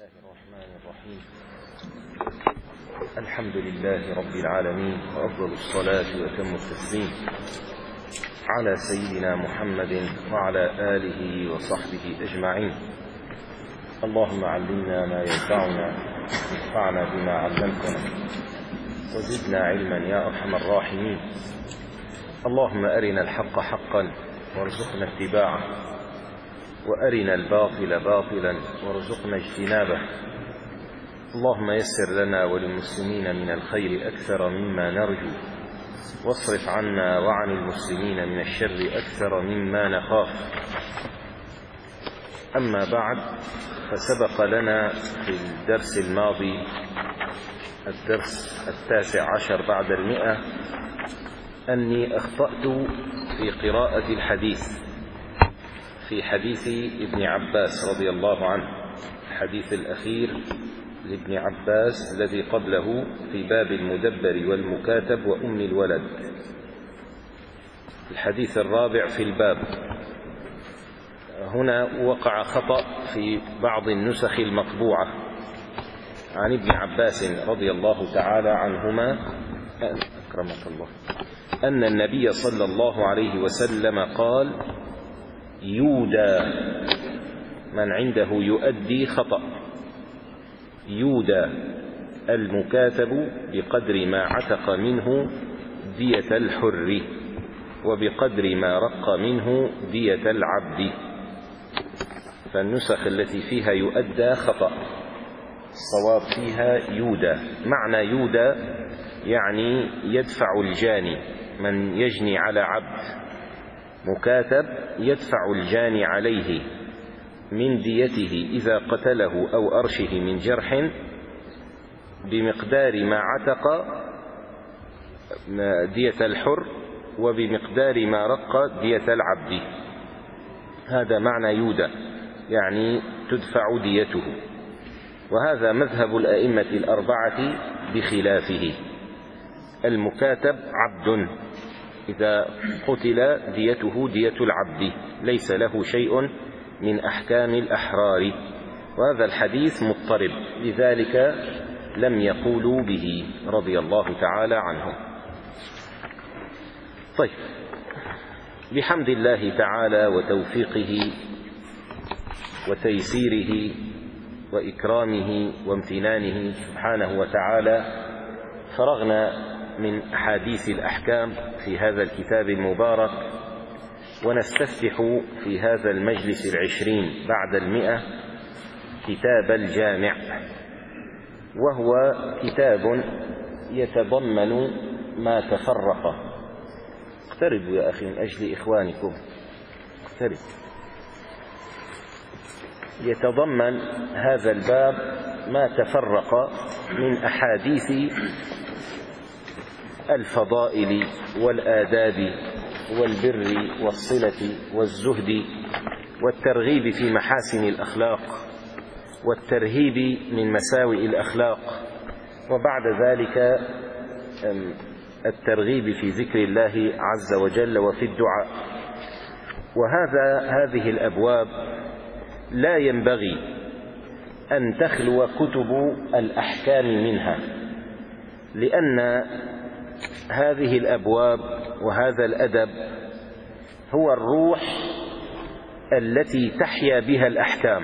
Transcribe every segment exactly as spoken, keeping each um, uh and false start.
الله الرحمن الرحيم. الحمد لله رب العالمين، وأفضل الصلاة وأتم التسليم على سيدنا محمد وعلى آله وصحبه أجمعين. اللهم علمنا ما ينفعنا وانفعنا بما علمتنا وزدنا علما يا أرحم الراحمين. اللهم أرنا الحق حقا وارزقنا اتباعه، وأرنا الباطل باطلا وارزقنا اجتنابه. اللهم يسر لنا وللمسلمين من الخير أكثر مما نرجو، واصرف عنا وعن المسلمين من الشر أكثر مما نخاف. أما بعد، فسبق لنا في الدرس الماضي الدرس التاسع عشر بعد المئة أني أخطأت في قراءة الحديث في حديث ابن عباس رضي الله عنه، الحديث الأخير لابن عباس الذي قبله في باب المدبر والمكاتب وأم الولد، الحديث الرابع في الباب. هنا وقع خطأ في بعض النسخ المطبوعة عن ابن عباس رضي الله تعالى عنهما أكرمك الله أن النبي صلى الله عليه وسلم قال: يودى، من عنده يؤدي خطأ، يودى المكاتب بقدر ما عتق منه دية الحر، وبقدر ما رق منه دية العبد. فالنسخ التي فيها يؤدى خطأ، الصواب فيها يودى. معنى يودى يعني يدفع الجاني، من يجني على عبد مكاتب يدفع الجاني عليه من ديته إذا قتله أو أرشه من جرح بمقدار ما عتق دية الحر، وبمقدار ما رق دية العبد. هذا معنى يودى، يعني تدفع ديته. وهذا مذهب الأئمة الأربعة بخلافه. المكاتب عبد، إذا قتل ديته دية العبد، ليس له شيء من أحكام الأحرار. وهذا الحديث مضطرب، لذلك لم يقولوا به رضي الله تعالى عنهم. طيب، بحمد الله تعالى وتوفيقه وتيسيره وإكرامه وامتنانه سبحانه وتعالى، فرغنا من أحاديث الأحكام في هذا الكتاب المبارك، ونستفتح في هذا المجلس العشرين بعد المئة كتاب الجامع، وهو كتاب يتضمن ما تفرق. اقتربوا يا أخي من أجل إخوانكم، اقترب. يتضمن هذا الباب ما تفرق من أحاديث الفضائل والآداب والبر والصلة والزهد والترغيب في محاسن الأخلاق والترهيب من مساوئ الأخلاق، وبعد ذلك الترغيب في ذكر الله عز وجل وفي الدعاء. وهذا هذه الأبواب لا ينبغي أن تخلو كتب الأحكام منها، لأن هذه الأبواب وهذا الأدب هو الروح التي تحيا بها الأحكام،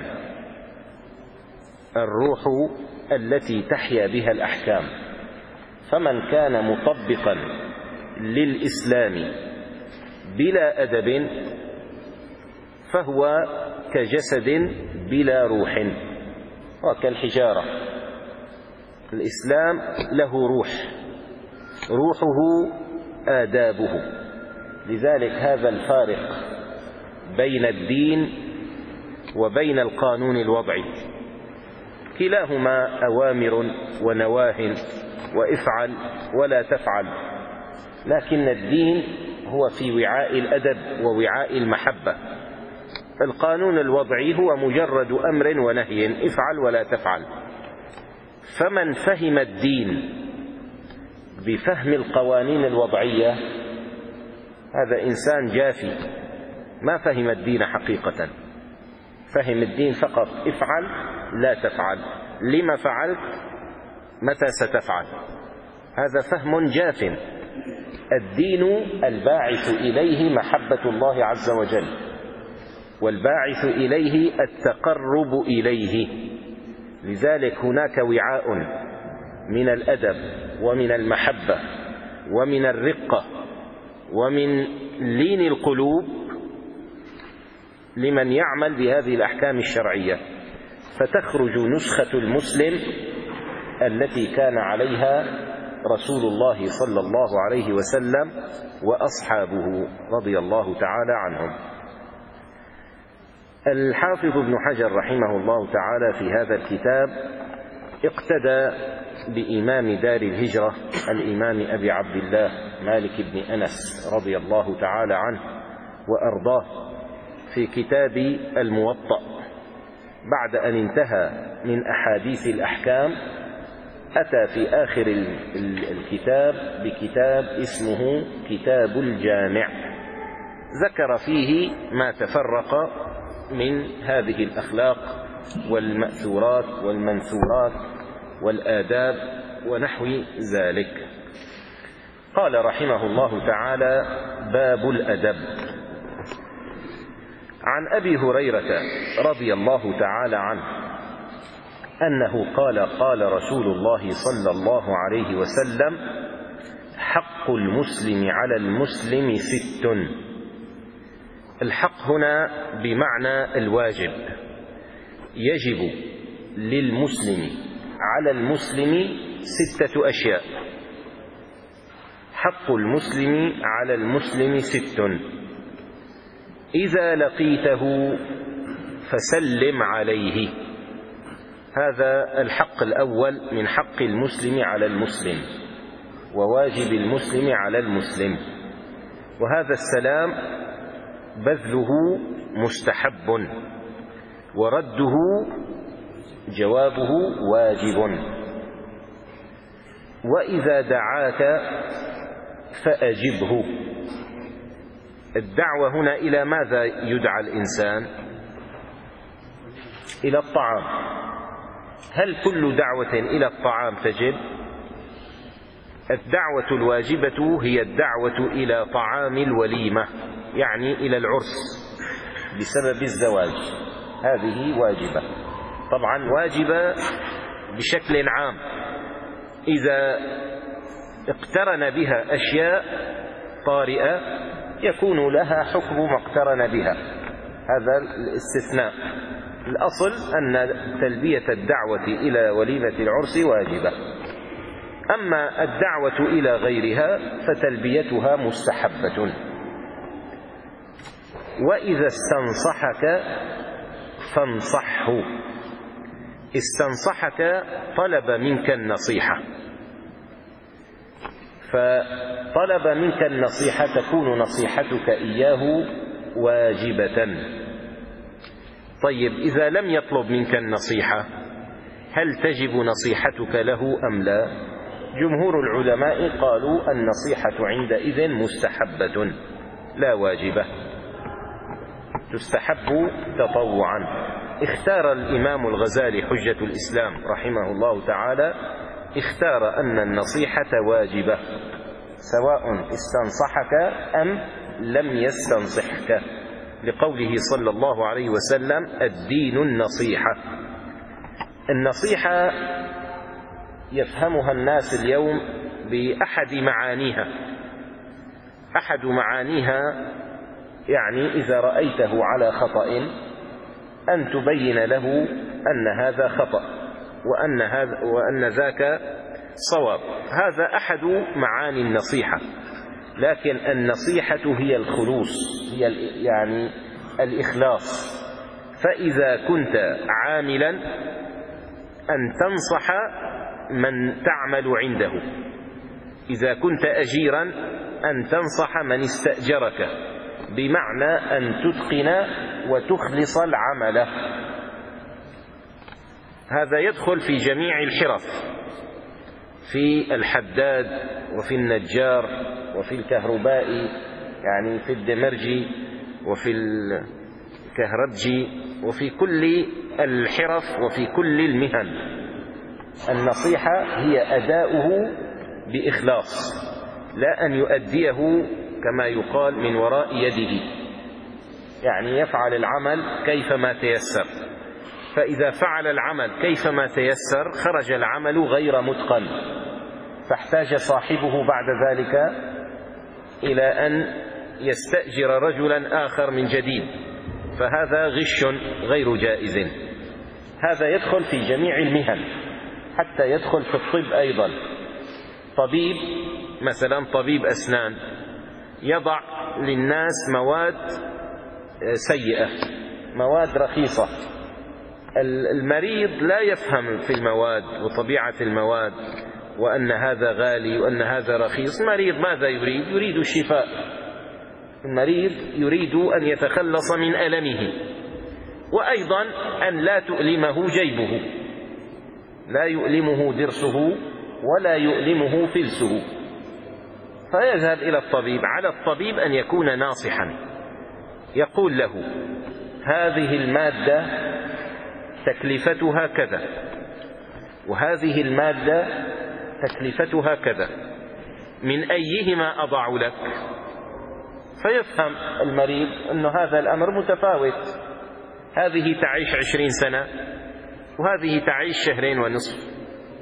الروح التي تحيا بها الأحكام. فمن كان مطبقا للإسلام بلا أدب فهو كجسد بلا روح، وكالحجارة. الإسلام له روح، روحه آدابه. لذلك هذا الفارق بين الدين وبين القانون الوضعي، كلاهما أوامر ونواه وافعل ولا تفعل، لكن الدين هو في وعاء الأدب ووعاء المحبة. القانون الوضعي هو مجرد أمر ونهي، افعل ولا تفعل. فمن فهم الدين بفهم القوانين الوضعية هذا إنسان جافي، ما فهم الدين حقيقة. فهم الدين فقط افعل لا تفعل، لما فعلت، متى ستفعل. هذا فهم جاف. الدين الباعث إليه محبة الله عز وجل، والباعث إليه التقرب إليه. لذلك هناك وعاء من الأدب ومن المحبة ومن الرقة ومن لين القلوب لمن يعمل بهذه الأحكام الشرعية، فتخرج نسخة المسلم التي كان عليها رسول الله صلى الله عليه وسلم وأصحابه رضي الله تعالى عنهم. الحافظ ابن حجر رحمه الله تعالى في هذا الكتاب اقتدى بإمام دار الهجرة الإمام أبي عبد الله مالك بن أنس رضي الله تعالى عنه وأرضاه في كتاب الموطأ، بعد أن انتهى من أحاديث الأحكام أتى في آخر الكتاب بكتاب اسمه كتاب الجامع، ذكر فيه ما تفرق من هذه الأخلاق والمأثورات والمنثورات والآداب ونحو ذلك. قال رحمه الله تعالى: باب الأدب. عن أبي هريرة رضي الله تعالى عنه أنه قال: قال رسول الله صلى الله عليه وسلم: حق المسلم على المسلم ست. الحق هنا بمعنى الواجب، يجب للمسلم على المسلم ستة أشياء. حق المسلم على المسلم ست: إذا لقيته فسلم عليه. هذا الحق الأول من حق المسلم على المسلم وواجب المسلم على المسلم، وهذا السلام بذله مستحب ورده جوابه واجب. وإذا دعاك فأجبه. الدعوة هنا إلى ماذا يدعى الإنسان؟ إلى الطعام. هل كل دعوة إلى الطعام تجب؟ الدعوة الواجبة هي الدعوة إلى طعام الوليمة، يعني إلى العرس بسبب الزواج، هذه واجبة. طبعا واجبة بشكل عام، إذا اقترن بها أشياء طارئة يكون لها حكم ما اقترن بها، هذا الاستثناء. الأصل أن تلبية الدعوة إلى وليمة العرس واجبة، أما الدعوة إلى غيرها فتلبيتها مستحبة. وإذا استنصحك فانصحه. استنصحك طلب منك النصيحة، فطلب منك النصيحة تكون نصيحتك إياه واجبة. طيب إذا لم يطلب منك النصيحة هل تجب نصيحتك له أم لا؟ جمهور العلماء قالوا النصيحة عندئذ مستحبة لا واجبة، تستحب تطوعا. اختار الإمام الغزالي حجة الإسلام رحمه الله تعالى، اختار أن النصيحة واجبة سواء استنصحك أم لم يستنصحك، لقوله صلى الله عليه وسلم: الدين النصيحة. النصيحة يفهمها الناس اليوم بأحد معانيها. أحد معانيها يعني إذا رأيته على خطأ أن تبين له أن هذا خطأ وأن, هذا وأن ذاك صواب، هذا أحد معاني النصيحة. لكن النصيحة هي الخلوص، هي يعني الإخلاص. فإذا كنت عاملا أن تنصح من تعمل عنده، إذا كنت أجيرا أن تنصح من استأجرك، بمعنى أن تتقن وتخلص العمل. هذا يدخل في جميع الحرف، في الحداد وفي النجار وفي الكهربائي، يعني في الدمرجي وفي الكهربجي وفي كل الحرف وفي كل المهن. النصيحة هي أداؤه بإخلاص، لا أن يؤديه كما يقال من وراء يده، يعني يفعل العمل كيفما تيسر، فإذا فعل العمل كيفما تيسر خرج العمل غير متقن، فاحتاج صاحبه بعد ذلك إلى أن يستأجر رجلا آخر من جديد، فهذا غش غير جائز. هذا يدخل في جميع المهن، حتى يدخل في الطب أيضا. طبيب مثلا، طبيب أسنان، يضع للناس مواد سيئة، مواد رخيصة. المريض لا يفهم في المواد وطبيعة المواد، وأن هذا غالي وأن هذا رخيص. المريض ماذا يريد؟ يريد الشفاء. المريض يريد أن يتخلص من ألمه، وأيضا أن لا تؤلمه جيبه، لا يؤلمه درسه ولا يؤلمه فلسه، فيذهب إلى الطبيب. على الطبيب أن يكون ناصحا، يقول له هذه المادة تكلفتها كذا، وهذه المادة تكلفتها كذا، من أيهما أضع لك؟ فيفهم المريض أن هذا الأمر متفاوت، هذه تعيش عشرين سنة، وهذه تعيش شهرين ونصف،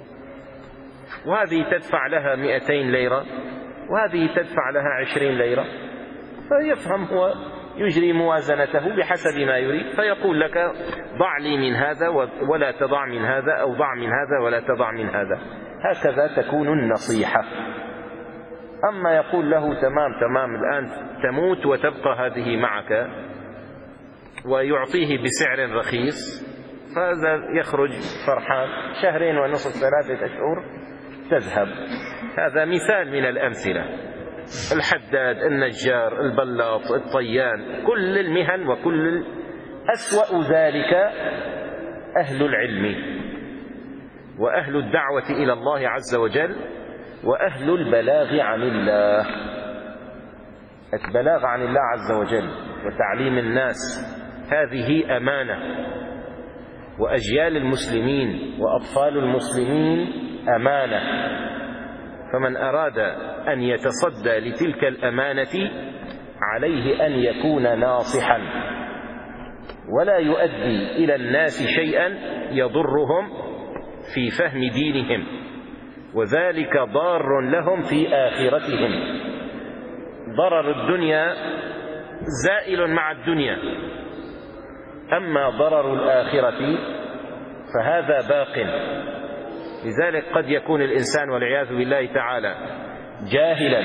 وهذه تدفع لها مئتين ليرة، وهذه تدفع لها عشرين ليرة. فيفهم هو، يجري موازنته بحسب ما يريد، فيقول لك ضع لي من هذا ولا تضع من هذا، أو ضع من هذا ولا تضع من هذا. هكذا تكون النصيحة. أما يقول له تمام تمام الآن تموت وتبقى هذه معك، ويعطيه بسعر رخيص، فهذا يخرج فرحان، شهرين ونصف ثلاثة أشهر تذهب. هذا مثال من الأمثلة. الحداد، النجار، البلاط، الطيان، كل المهن وكل أسوأ ذلك أهل العلم وأهل الدعوة إلى الله عز وجل وأهل البلاغ عن الله. البلاغ عن الله عز وجل وتعليم الناس هذه أمانة، وأجيال المسلمين وأطفال المسلمين أمانة، فمن أراد أن يتصدى لتلك الأمانة عليه أن يكون ناصحا، ولا يؤدي إلى الناس شيئا يضرهم في فهم دينهم، وذلك ضار لهم في آخرتهم. ضرر الدنيا زائل مع الدنيا، أما ضرر الآخرة فهذا باق. لذلك قد يكون الإنسان والعياذ بالله تعالى جاهلا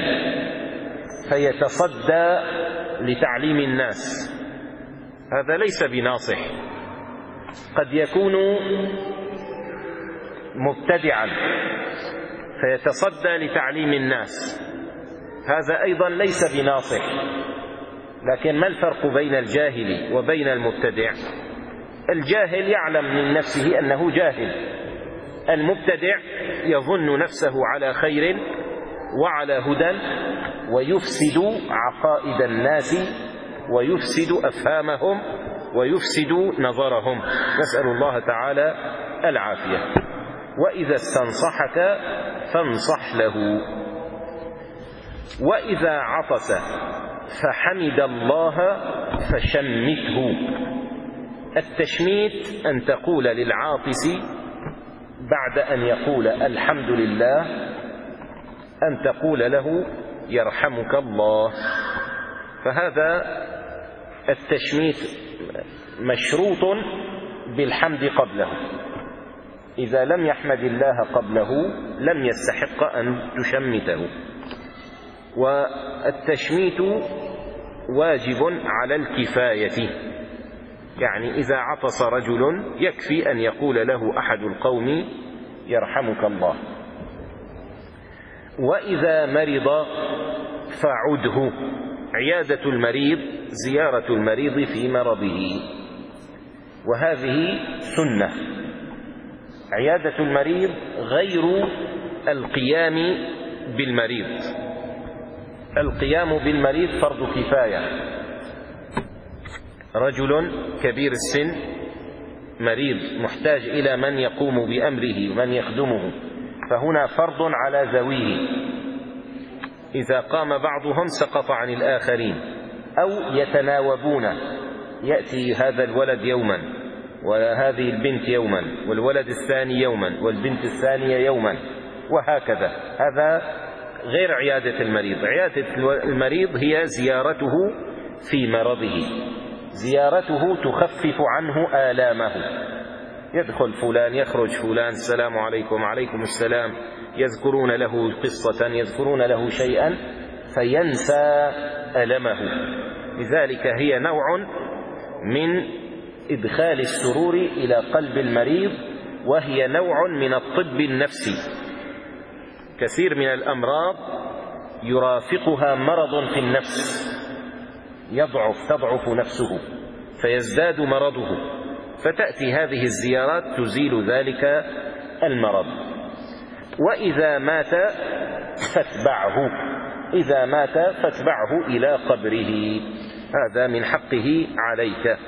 فيتصدى لتعليم الناس، هذا ليس بناصح. قد يكون مبتدعا فيتصدى لتعليم الناس، هذا أيضا ليس بناصح. لكن ما الفرق بين الجاهل وبين المبتدع؟ الجاهل يعلم من نفسه أنه جاهل، المبتدع يظن نفسه على خير وعلى هدى، ويفسد عقائد الناس ويفسد أفهامهم ويفسد نظرهم، نسأل الله تعالى العافية. وإذا استنصحك فانصح له، وإذا عطس فحمد الله فشمته. التشميت أن تقول للعاطس بعد أن يقول الحمد لله أن تقول له يرحمك الله، فهذا التشميت مشروط بالحمد قبله، إذا لم يحمد الله قبله لم يستحق أن تشمته. والتشميت واجب على الكفاية، يعني إذا عطس رجل يكفي أن يقول له أحد القوم يرحمك الله. وإذا مرض فعده، عيادة المريض زيارة المريض في مرضه، وهذه سنة. عيادة المريض غير القيام بالمريض، القيام بالمريض فرض كفاية. رجل كبير السن مريض محتاج إلى من يقوم بأمره ومن يخدمه، فهنا فرض على ذويه، إذا قام بعضهم سقط عن الآخرين، أو يتناوبون، يأتي هذا الولد يوما وهذه البنت يوما والولد الثاني يوما والبنت الثانية يوما وهكذا. هذا غير عيادة المريض. عيادة المريض هي زيارته في مرضه، زيارته تخفف عنه آلامه. يدخل فلان يخرج فلان، السلام عليكم، عليكم السلام، يذكرون له قصة، يذكرون له شيئا فينسى ألمه. لذلك هي نوع من إدخال السرور إلى قلب المريض، وهي نوع من الطب النفسي. كثير من الأمراض يرافقها مرض في النفس، يضعف تضعف نفسه فيزداد مرضه، فتأتي هذه الزيارات تزيل ذلك المرض. وإذا مات فاتبعه، إذا مات فاتبعه إلى قبره، هذا من حقه عليك.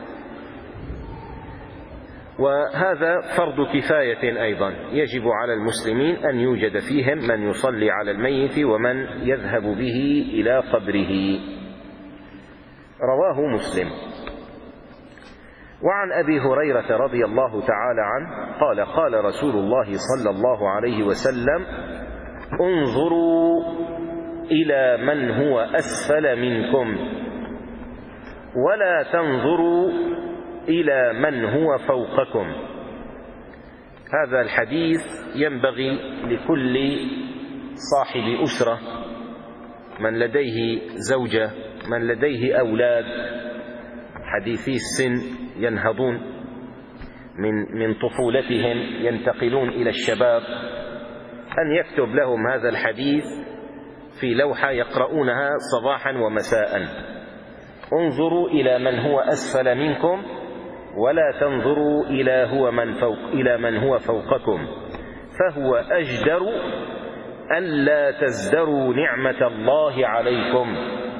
وهذا فرض كفاية أيضا، يجب على المسلمين أن يوجد فيهم من يصلي على الميت ومن يذهب به إلى قبره. رواه مسلم. وعن أبي هريرة رضي الله تعالى عنه قال: قال رسول الله صلى الله عليه وسلم: انظروا إلى من هو أسفل منكم ولا تنظروا إلى من هو فوقكم. هذا الحديث ينبغي لكل صاحب أسرة، من لديه زوجة، من لديه أولاد حديثي السن ينهضون من من طفولتهم ينتقلون إلى الشباب، أن يكتب لهم هذا الحديث في لوحة يقرؤونها صباحا ومساء: انظروا إلى من هو أسفل منكم ولا تنظروا إلى هو من فوق إلى من هو فوقكم، فهو أجدر أن لا تزدروا نعمة الله عليكم.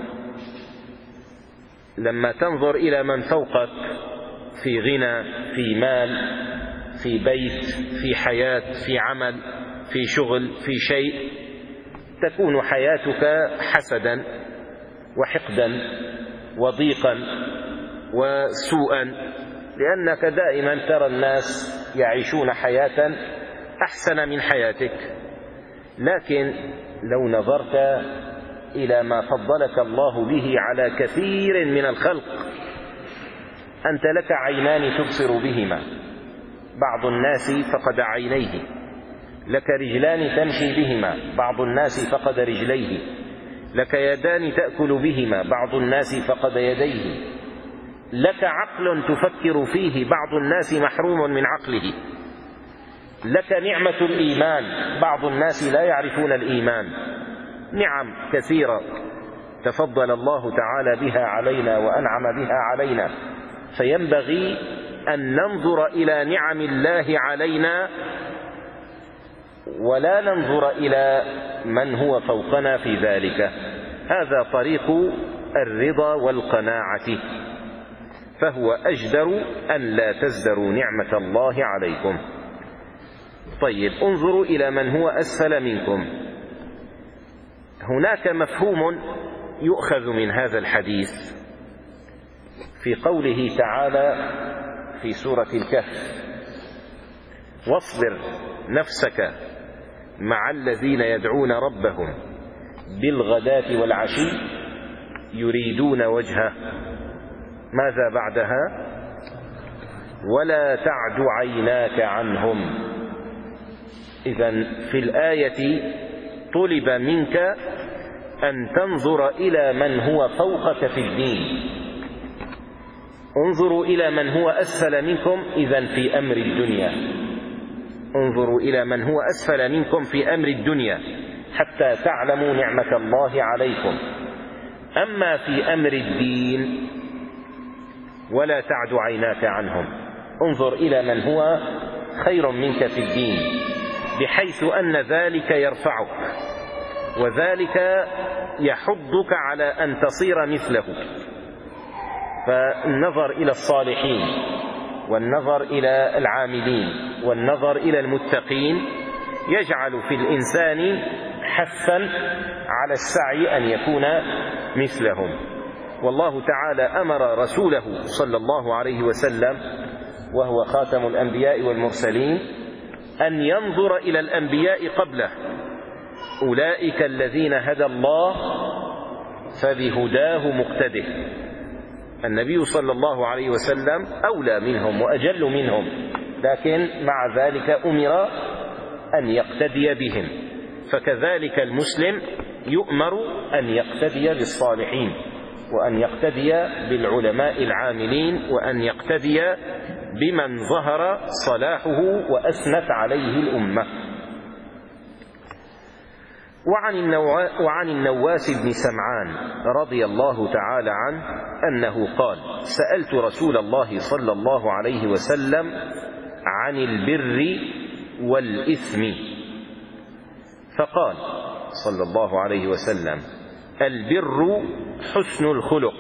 لما تنظر إلى من فوقك في غنى، في مال، في بيت، في حياة، في عمل، في شغل، في شيء، تكون حياتك حسدا وحقدا وضيقا وسوءا، لأنك دائما ترى الناس يعيشون حياة أحسن من حياتك. لكن لو نظرت إلى ما فضلك الله به على كثير من الخلق، أنت لك عينان تبصر بهما، بعض الناس فقد عينيه، لك رجلان تمشي بهما، بعض الناس فقد رجليه، لك يدان تأكل بهما، بعض الناس فقد يديه، لك عقل تفكر فيه، بعض الناس محروم من عقله، لك نعمة الإيمان، بعض الناس لا يعرفون الإيمان. نعم كثيرة تفضل الله تعالى بها علينا وأنعم بها علينا، فينبغي أن ننظر إلى نعم الله علينا ولا ننظر إلى من هو فوقنا في ذلك. هذا طريق الرضا والقناعة، فهو أجدر أن لا تزدروا نعمة الله عليكم. طيب، انظروا إلى من هو أسفل منكم. هناك مفهوم يؤخذ من هذا الحديث في قوله تعالى في سورة الكهف: واصبر نفسك مع الذين يدعون ربهم بالغداة والعشي يريدون وجهه. ماذا بعدها؟ ولا تعد عيناك عنهم. إذن في الآية طلب منك أن تنظر إلى من هو فوقك في الدين. انظروا إلى من هو أسفل منكم إذن في أمر الدنيا، انظروا إلى من هو أسفل منكم في أمر الدنيا حتى تعلموا نعمة الله عليكم. أما في أمر الدين ولا تعد عيناك عنهم، انظر إلى من هو خير منك في الدين، بحيث أن ذلك يرفعك وذلك يحضك على أن تصير مثله. فالنظر إلى الصالحين والنظر إلى العاملين والنظر إلى المتقين يجعل في الإنسان حثا على السعي أن يكون مثلهم. والله تعالى أمر رسوله صلى الله عليه وسلم وهو خاتم الأنبياء والمرسلين أن ينظر إلى الأنبياء قبله، أولئك الذين هدى الله فبهداه مقتده. النبي صلى الله عليه وسلم أولى منهم وأجل منهم، لكن مع ذلك أمر أن يقتدي بهم. فكذلك المسلم يؤمر أن يقتدي بالصالحين، وأن يقتدي بالعلماء العاملين، وأن يقتدي بمن ظهر صلاحه وأثنت عليه الأمة. وعن, النوا... وعن النواس بن سمعان رضي الله تعالى عنه أنه قال: سألت رسول الله صلى الله عليه وسلم عن البر والإثم، فقال صلى الله عليه وسلم: البر حسن الخلق،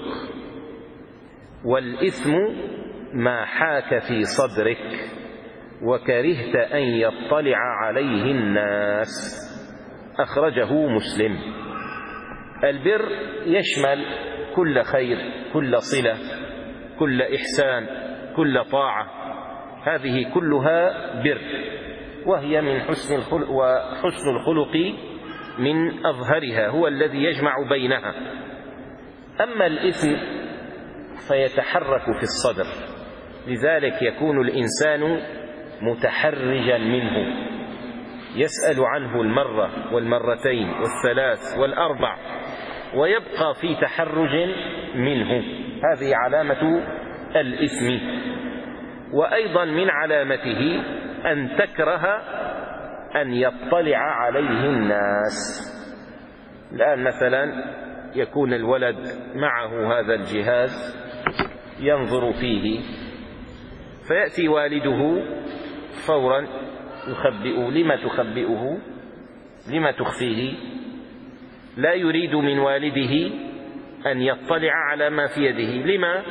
والإثم ما حاك في صدرك وكرهت أن يطلع عليه الناس. أخرجه مسلم. البر يشمل كل خير، كل صلة، كل إحسان، كل طاعة، هذه كلها بر، وهي من حسن الخلق، وحسن الخلق من أظهرها، هو الذي يجمع بينها. أما الإثم فيتحرك في الصدر، لذلك يكون الإنسان متحرجا منه، يسأل عنه المرة والمرتين والثلاث والأربع، ويبقى في تحرج منه. هذه علامة الإثم. وأيضا من علامته أن تكره أن يطلع عليه الناس. الآن مثلا يكون الولد معه هذا الجهاز ينظر فيه، فيأتي والده فورا يخبئه. لما تخبئه؟ لما تخفيه؟ لا يريد من والده أن يطلع على ما في يده. لما؟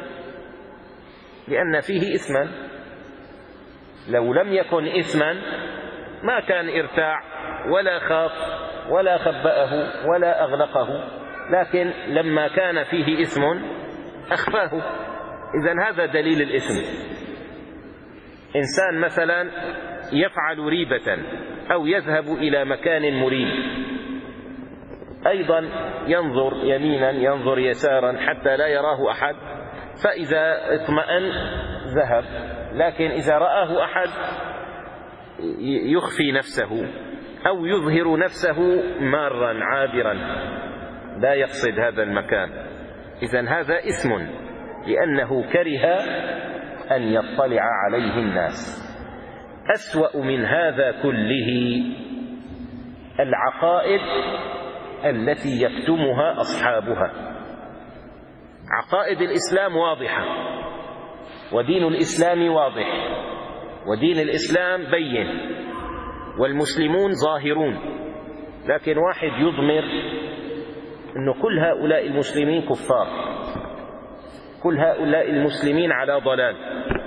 لأن فيه إثما. لو لم يكن إثما ما كان ارتاع ولا خاف ولا خبأه ولا أغلقه، لكن لما كان فيه إثم أخفاه. إذن هذا دليل الإثم. إنسان مثلا يفعل ريبة أو يذهب إلى مكان مريب، أيضا ينظر يمينا ينظر يسارا حتى لا يراه أحد، فإذا اطمأن ذهب. لكن إذا رآه أحد يخفي نفسه أو يظهر نفسه مارا عابرا لا يقصد هذا المكان. إذن هذا إثم، لأنه كره أن يطلع عليه الناس. أسوأ من هذا كله العقائد التي يكتمها أصحابها. عقائد الإسلام واضحة، ودين الإسلام واضح، ودين الإسلام بين، والمسلمون ظاهرون، لكن واحد يضمر أن كل هؤلاء المسلمين كفار، كل هؤلاء المسلمين على ضلال.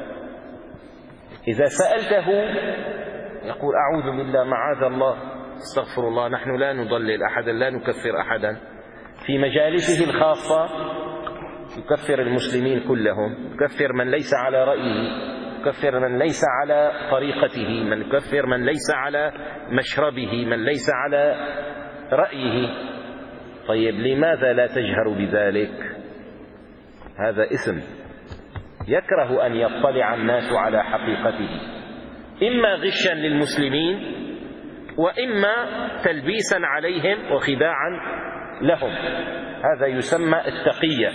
إذا سألته يقول: أعوذ بالله، معاذ الله، استغفر الله، نحن لا نضلل أحدا، لا نكفر أحدا. في مجالسه الخاصة يكفر المسلمين كلهم، يكفر من ليس على رأيه، يكفر من ليس على طريقته، من يكفر من ليس على مشربه، من ليس على رأيه. طيب لماذا لا تجهر بذلك؟ هذا إثم. يكره أن يطلع الناس على حقيقته، إما غشا للمسلمين، وإما تلبيسا عليهم وخداعا لهم. هذا يسمى التقية.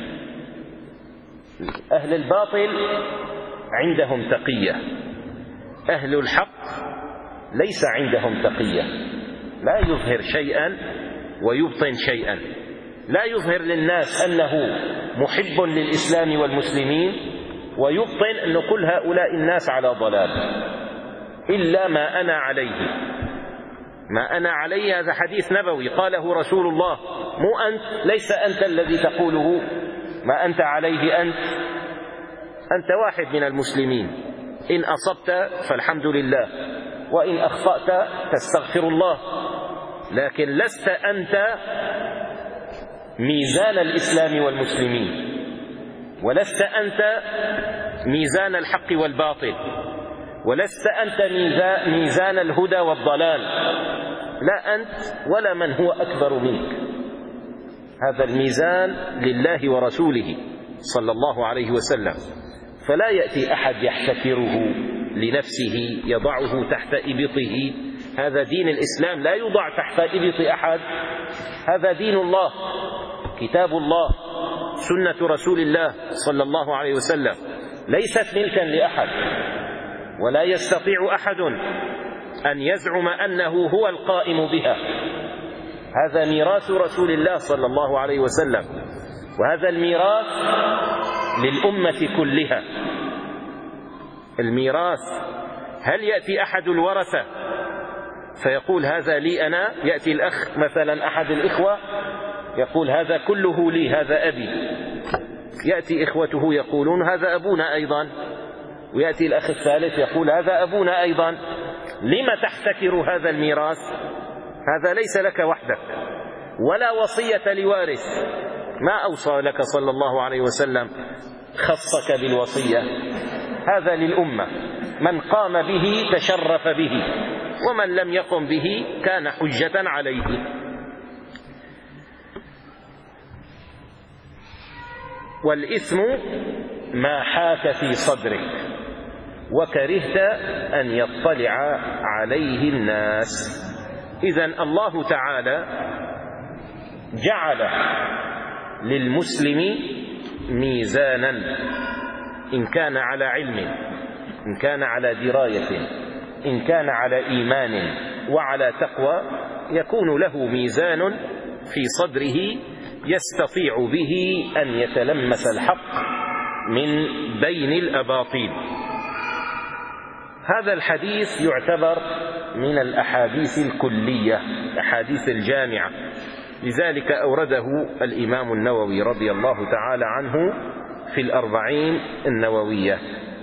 أهل الباطل عندهم تقية، أهل الحق ليس عندهم تقية. لا يظهر شيئا ويبطن شيئا، لا يظهر للناس أنه محب للإسلام والمسلمين، ويبطن أن كل هؤلاء الناس على ضلال، إلا ما أنا عليه. ما أنا عليه هذا حديث نبوي قاله رسول الله، مو أنت، ليس أنت الذي تقوله ما أنت عليه أنت، أنت واحد من المسلمين، إن أصبت فالحمد لله، وإن أخطأت تستغفر الله، لكن لست أنت ميزان الإسلام والمسلمين، ولست أنت ميزان الحق والباطل، ولست أنت ميزان الهدى والضلال، لا أنت ولا من هو أكبر منك. هذا الميزان لله ورسوله صلى الله عليه وسلم، فلا يأتي أحد يحتكره لنفسه يضعه تحت إبطه. هذا دين الإسلام لا يوضع تحت إبط أحد، هذا دين الله، كتاب الله، سنة رسول الله صلى الله عليه وسلم، ليست ملكا لأحد، ولا يستطيع أحد أن يزعم أنه هو القائم بها. هذا ميراث رسول الله صلى الله عليه وسلم، وهذا الميراث للأمة كلها. الميراث، هل يأتي أحد الورثة فيقول هذا لي أنا؟ يأتي الأخ مثلا أحد الإخوة يقول هذا كله لي، هذا أبي، يأتي إخوته يقولون هذا أبونا أيضا، ويأتي الأخ الثالث يقول هذا أبونا أيضا. لما تحتكر هذا الميراث؟ هذا ليس لك وحدك، ولا وصية لوارث، ما أوصى لك صلى الله عليه وسلم خصك بالوصية، هذا للأمة، من قام به تشرف به، ومن لم يقم به كان حجة عليه. والإثم ما حاك في صدرك وكرهت أن يطلع عليه الناس. إذن الله تعالى جعل للمسلم ميزانا، إن كان على علم، إن كان على دراية، إن كان على إيمان وعلى تقوى، يكون له ميزان في صدره يستطيع به أن يتلمس الحق من بين الأباطيل. هذا الحديث يعتبر من الأحاديث الكلية، أحاديث الجامعة، لذلك أورده الإمام النووي رضي الله تعالى عنه في الأربعين النووية.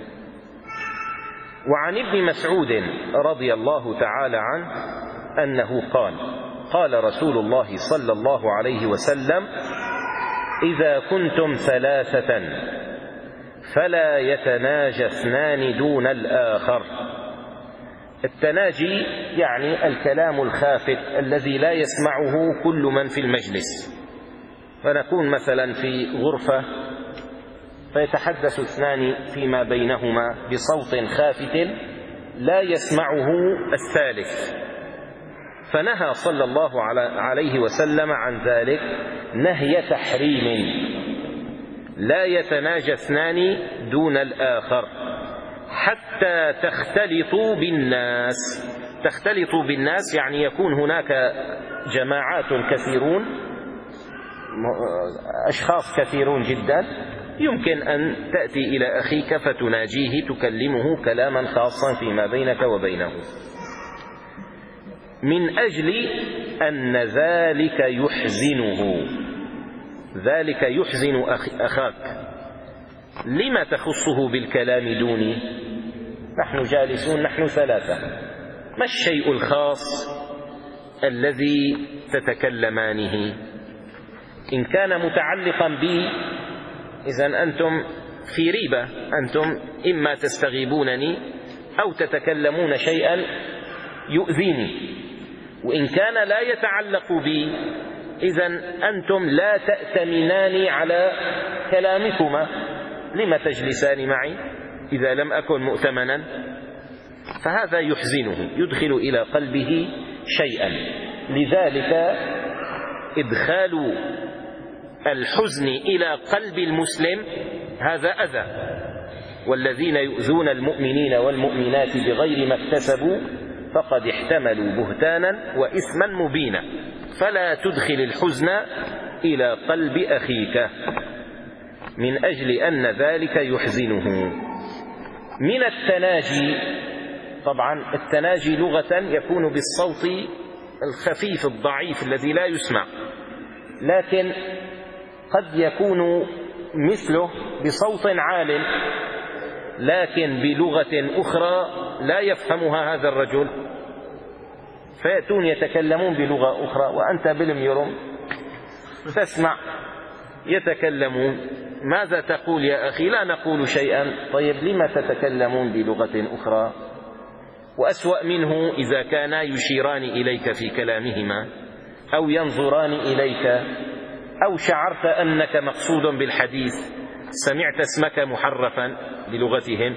وعن ابن مسعود رضي الله تعالى عنه أنه قال: قال رسول الله صلى الله عليه وسلم: إذا كنتم ثلاثة فلا يتناجى اثنان دون الآخر. التناجي يعني الكلام الخافت الذي لا يسمعه كل من في المجلس، فنكون مثلا في غرفة فيتحدث اثنان فيما بينهما بصوت خافت لا يسمعه الثالث، فنهى صلى الله عليه وسلم عن ذلك نهي تحريم، لا يتناجى اثنان دون الآخر حتى تختلطوا بالناس. تختلطوا بالناس يعني يكون هناك جماعات كثيرون، أشخاص كثيرون جدا، يمكن أن تأتي إلى أخيك فتناجيه، تكلمه كلاما خاصا فيما بينك وبينه، من أجل أن ذلك يحزنه، ذلك يحزن أخاك. لما تخصه بالكلام دوني؟ نحن جالسون، نحن ثلاثة، ما الشيء الخاص الذي تتكلمانه؟ إن كان متعلقا بي إذن أنتم في ريبة، أنتم إما تستغيبونني أو تتكلمون شيئا يؤذيني. وإن كان لا يتعلق بي إذن أنتم لا تأتمنان على كلامكما، لما تجلسان معي إذا لم أكن مؤتمنا؟ فهذا يحزنه، يدخل إلى قلبه شيئا. لذلك إدخال الحزن إلى قلب المسلم هذا أذى، والذين يؤذون المؤمنين والمؤمنات بغير ما اكتسبوا فقد احتملوا بهتانا وإثما مبينا. فلا تدخل الحزن إلى قلب أخيك من أجل أن ذلك يحزنه. من التناجي، طبعا التناجي لغة يكون بالصوت الخفيف الضعيف الذي لا يسمع، لكن قد يكون مثله بصوت عال، لكن بلغة أخرى لا يفهمها هذا الرجل، فيأتون يتكلمون بلغة أخرى وأنت بالميرم تسمع يتكلمون. ماذا تقول يا أخي؟ لا نقول شيئا. طيب لما تتكلمون بلغة أخرى؟ وأسوأ منه إذا كانا يشيران إليك في كلامهما أو ينظران إليك أو شعرت أنك مقصود بالحديث، سمعت اسمك محرفا بلغتهم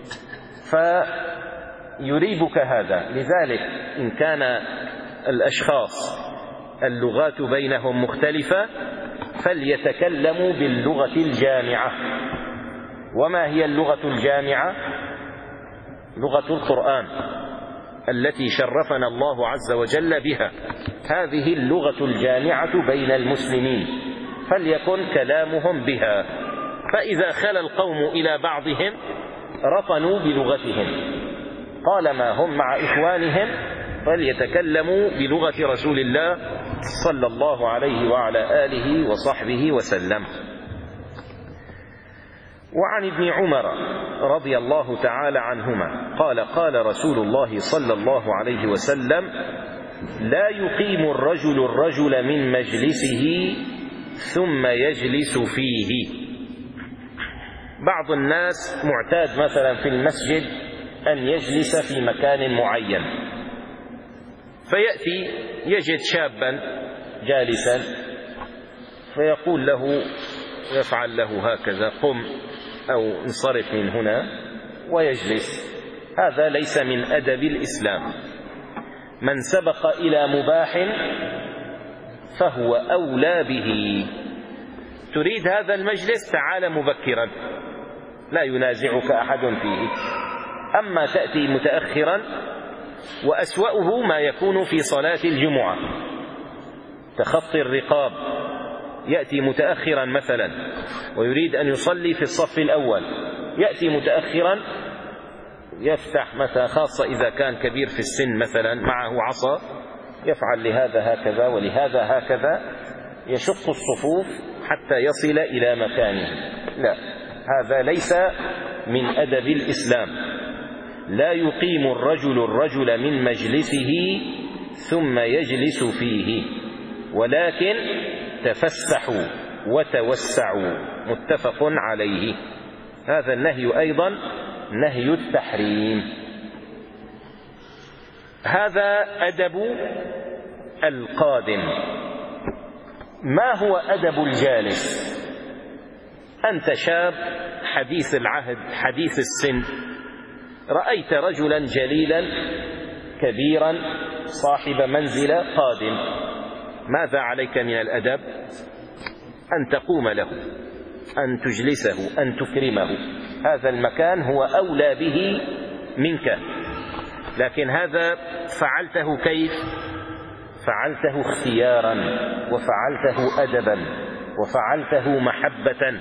فيريبك هذا. لذلك إن كان الأشخاص اللغات بينهم مختلفة فليتكلموا باللغة الجامعة. وما هي اللغة الجامعة؟ لغة القرآن التي شرفنا الله عز وجل بها، هذه اللغة الجامعة بين المسلمين، فليكن كلامهم بها. فإذا خلا القوم إلى بعضهم رطنوا بلغتهم، طالما هم مع إخوانهم فليتكلموا بلغة رسول الله صلى الله عليه وعلى آله وصحبه وسلم. وعن ابن عمر رضي الله تعالى عنهما قال قال رسول الله صلى الله عليه وسلم: لا يقيم الرجل الرجل من مجلسه ثم يجلس فيه. بعض الناس معتاد مثلا في المسجد أن يجلس في مكان معين، فيأتي يجد شابا جالسا فيقول له، يفعل له هكذا: قم أو انصرف من هنا، ويجلس. هذا ليس من أدب الإسلام. من سبق إلى مباح فهو أولى به. تريد هذا المجلس؟ تعال مبكرا، لا ينازعك أحد فيه. أما تأتي متأخرا، وأسوأه ما يكون في صلاة الجمعة، تخطي الرقاب، يأتي متأخرا مثلا ويريد أن يصلي في الصف الأول، يأتي متأخرا يفتح مثلا، خاصة إذا كان كبير في السن مثلا معه عصا، يفعل لهذا هكذا ولهذا هكذا، يشق الصفوف حتى يصل إلى مكانه. لا، هذا ليس من أدب الإسلام. لا يقيم الرجل الرجل من مجلسه ثم يجلس فيه، ولكن تفسحوا وتوسعوا، متفق عليه. هذا النهي أيضا نهي التحريم. هذا أدب القادم. ما هو أدب الجالس؟ أنت شاب حديث العهد حديث السن، رأيت رجلا جليلا كبيرا صاحب منزلة قادم، ماذا عليك من الأدب؟ أن تقوم له، أن تجلسه، أن تكرمه. هذا المكان هو أولى به منك، لكن هذا فعلته كيف؟ فعلته اختيارا، وفعلته أدبا، وفعلته محبة.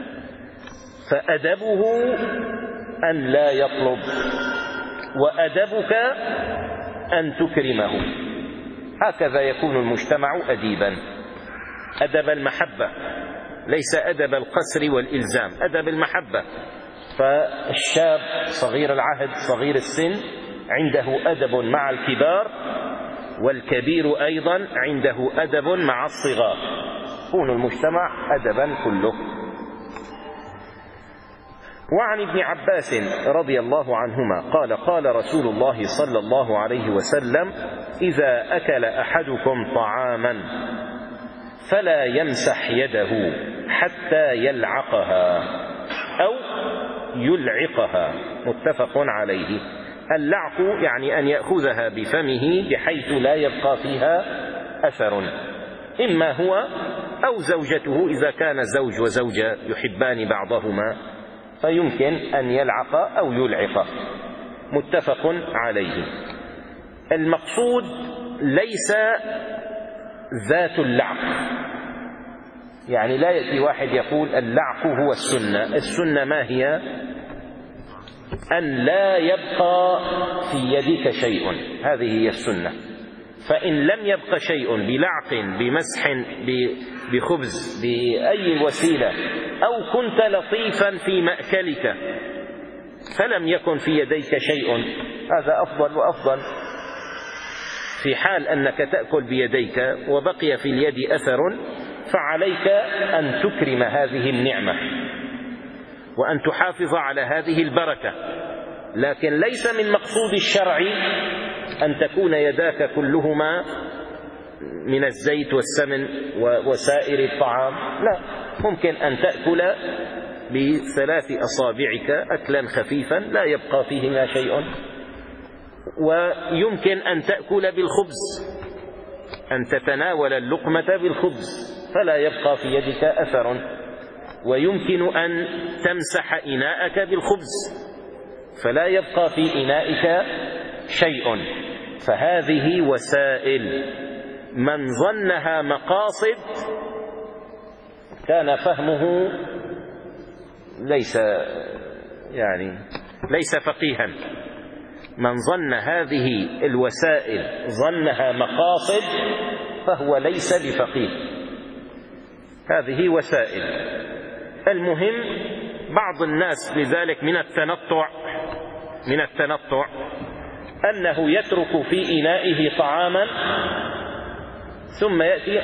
فأدبه أن لا يطلب، وأدبك أن تكرمه. هكذا يكون المجتمع أديبا. أدب المحبة، ليس أدب القسر والإلزام، أدب المحبة. فالشاب صغير العهد صغير السن عنده أدب مع الكبار، والكبير أيضا عنده أدب مع الصغار. يكون المجتمع أدبا كله. وعن ابن عباس رضي الله عنهما قال قال رسول الله صلى الله عليه وسلم: إذا أكل أحدكم طعاما فلا يمسح يده حتى يلعقها أو يلعقها، متفق عليه. اللعق يعني أن يأخذها بفمه بحيث لا يبقى فيها أثر، إما هو أو زوجته، إذا كان زوج وزوجة يحبان بعضهما فيمكن أن يلعق أو يلعق، متفق عليه. المقصود ليس ذات اللعق، يعني لا يأتي واحد يقول اللعق هو السنة. السنة ما هي؟ أن لا يبقى في يدك شيء، هذه هي السنة. فإن لم يبقى شيء بلعق بمسح بخبز بأي وسيلة، أو كنت لطيفا في مأكلك فلم يكن في يديك شيء، هذا أفضل وأفضل. في حال أنك تأكل بيديك وبقي في اليد أثر فعليك أن تكرم هذه النعمة وأن تحافظ على هذه البركة، لكن ليس من مقصود الشرع أن تكون يداك كلهما من الزيت والسمن وسائر الطعام، لا، ممكن أن تأكل بثلاث أصابعك أكلا خفيفا لا يبقى فيهما شيء، ويمكن أن تأكل بالخبز، أن تتناول اللقمة بالخبز فلا يبقى في يدك أثر، ويمكن أن تمسح إناءك بالخبز فلا يبقى في إنائك شيء. فهذه وسائل، من ظنها مقاصد كان فهمه ليس يعني ليس فقيها. من ظن هذه الوسائل ظنها مقاصد فهو ليس بفقيه. هذه وسائل. المهم بعض الناس لذلك من التنطع من التنطع أنه يترك في إنائه طعاما ثم يأتي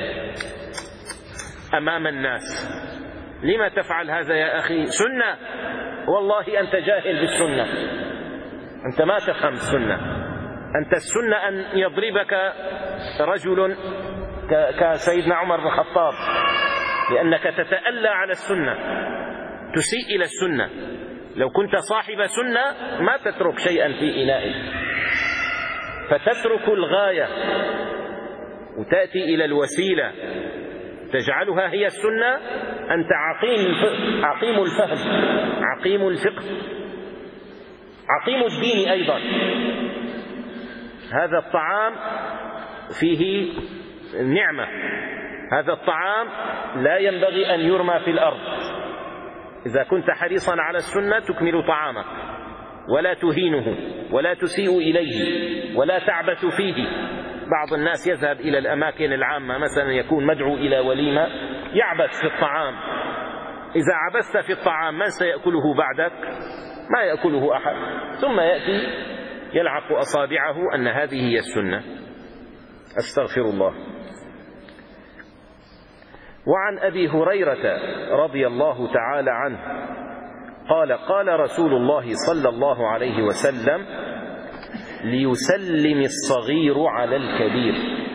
أمام الناس. لما تفعل هذا يا أخي؟ سنة. والله أنت جاهل بالسنة، أنت ما تفهم السنة. أنت السنة أن يضربك رجل كسيدنا عمر بن الخطاب لأنك تتألى على السنة، تسيء إلى السنة. لو كنت صاحب سنة ما تترك شيئا في إنائك، فتترك الغاية وتأتي إلى الوسيلة تجعلها هي السنة. أنت عقيم عقيم الفهم، عقيم الفقه، عقيم الدين أيضا. هذا الطعام فيه نعمة، هذا الطعام لا ينبغي أن يرمى في الأرض. إذا كنت حريصا على السنة تكمل طعامك ولا تهينه ولا تسيء إليه ولا تعبث فيه. بعض الناس يذهب إلى الأماكن العامة، مثلا يكون مدعو إلى وليمة، يعبث في الطعام. إذا عبثت في الطعام من سيأكله بعدك؟ ما يأكله أحد. ثم يأتي يلعق أصابعه أن هذه هي السنة. أستغفر الله. وعن أبي هريرة رضي الله تعالى عنه قال قال رسول الله صلى الله عليه وسلم: ليسلم الصغير على الكبير،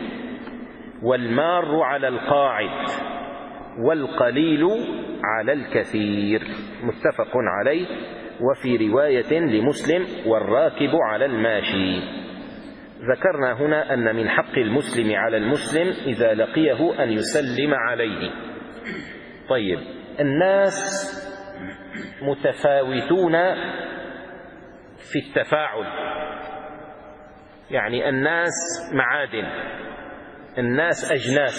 والمار على القاعد، والقليل على الكثير. متفق عليه. وفي رواية لمسلم: والراكب على الماشي. ذكرنا هنا أن من حق المسلم على المسلم إذا لقيه أن يسلم عليه. طيب، الناس متفاوتون في التفاعل، يعني الناس معادن، الناس أجناس.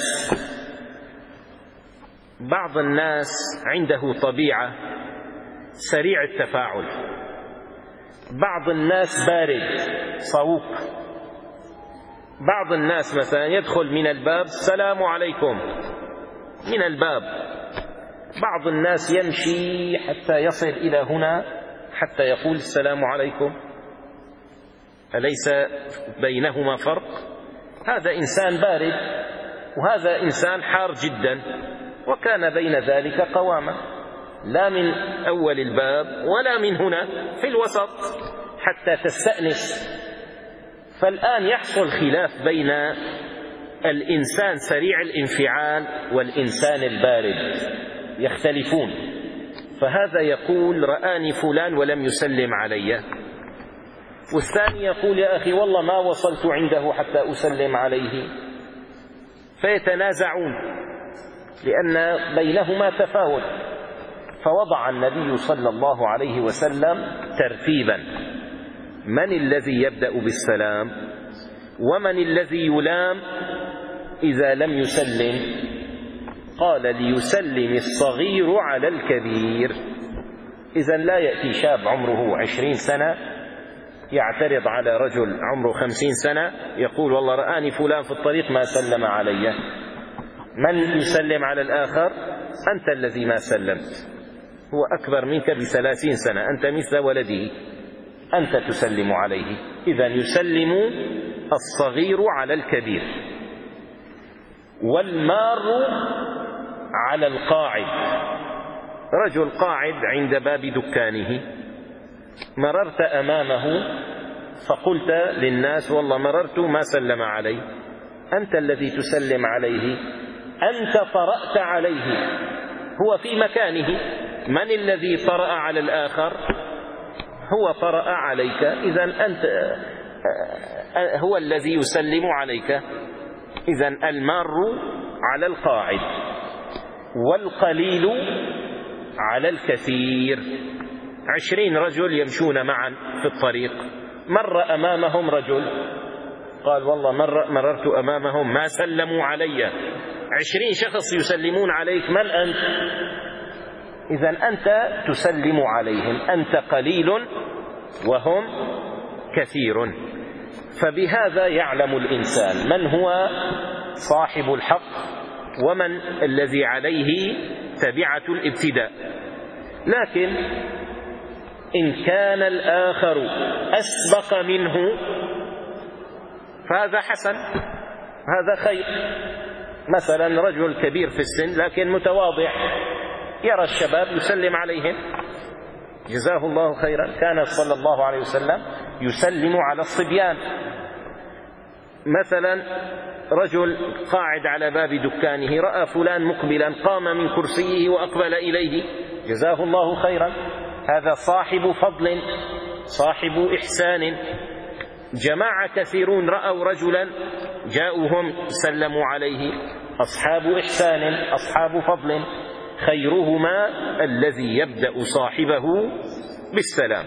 بعض الناس عنده طبيعة سريع التفاعل، بعض الناس بارد صووك، بعض الناس مثلا يدخل من الباب السلام عليكم من الباب، بعض الناس يمشي حتى يصل إلى هنا حتى يقول السلام عليكم. أليس بينهما فرق؟ هذا إنسان بارد وهذا إنسان حار جدا، وكان بين ذلك قوامة، لا من أول الباب ولا من هنا، في الوسط حتى تستأنس. فالآن يحصل خلاف بين الإنسان سريع الانفعال والإنسان البارد، يختلفون. فهذا يقول رآني فلان ولم يسلم علي، والثاني يقول يا أخي والله ما وصلت عنده حتى أسلم عليه. فيتنازعون لأن بينهما تفاوت. فوضع النبي صلى الله عليه وسلم ترتيبا: من الذي يبدأ بالسلام، ومن الذي يلام إذا لم يسلم. قال: ليسلم الصغير على الكبير. إذن لا يأتي شاب عمره عشرين سنة يعترض على رجل عمره خمسين سنة يقول والله رآني فلان في الطريق ما سلم علي. من يسلم على الآخر؟ أنت الذي ما سلمت، هو أكبر منك بثلاثين سنة، أنت مثل ولده، أنت تسلم عليه. إذن يسلم الصغير على الكبير. والمار على القاعد، رجل قاعد عند باب دكانه، مررت أمامه فقلت للناس والله مررت ما سلم علي، أنت الذي تسلم عليه، أنت طرأت عليه، هو في مكانه. من الذي طرأ على الآخر؟ هو طرأ عليك، إذن أنت هو الذي يسلم عليك. إذن المار على القاعد، والقليل على الكثير. عشرين رجل يمشون معا في الطريق، مر أمامهم رجل قال والله مر مررت أمامهم ما سلموا علي. عشرين شخص يسلمون عليك، من أنت؟ إذن أنت تسلم عليهم، أنت قليل وهم كثير. فبهذا يعلم الإنسان من هو صاحب الحق ومن الذي عليه تبعة الابتداء. لكن إن كان الآخر أسبق منه فهذا حسن، هذا خير. مثلا رجل كبير في السن لكن متواضع، يرى الشباب يسلم عليهم، جزاه الله خيرا. كان صلى الله عليه وسلم يسلم على الصبيان. مثلا رجل قاعد على باب دكانه، رأى فلان مقبلا، قام من كرسيه وأقبل إليه، جزاه الله خيرا، هذا صاحب فضل صاحب إحسان. جماعة كثيرون رأوا رجلا جاءوهم سلموا عليه، أصحاب إحسان أصحاب فضل. خيرهما الذي يبدأ صاحبه بالسلام.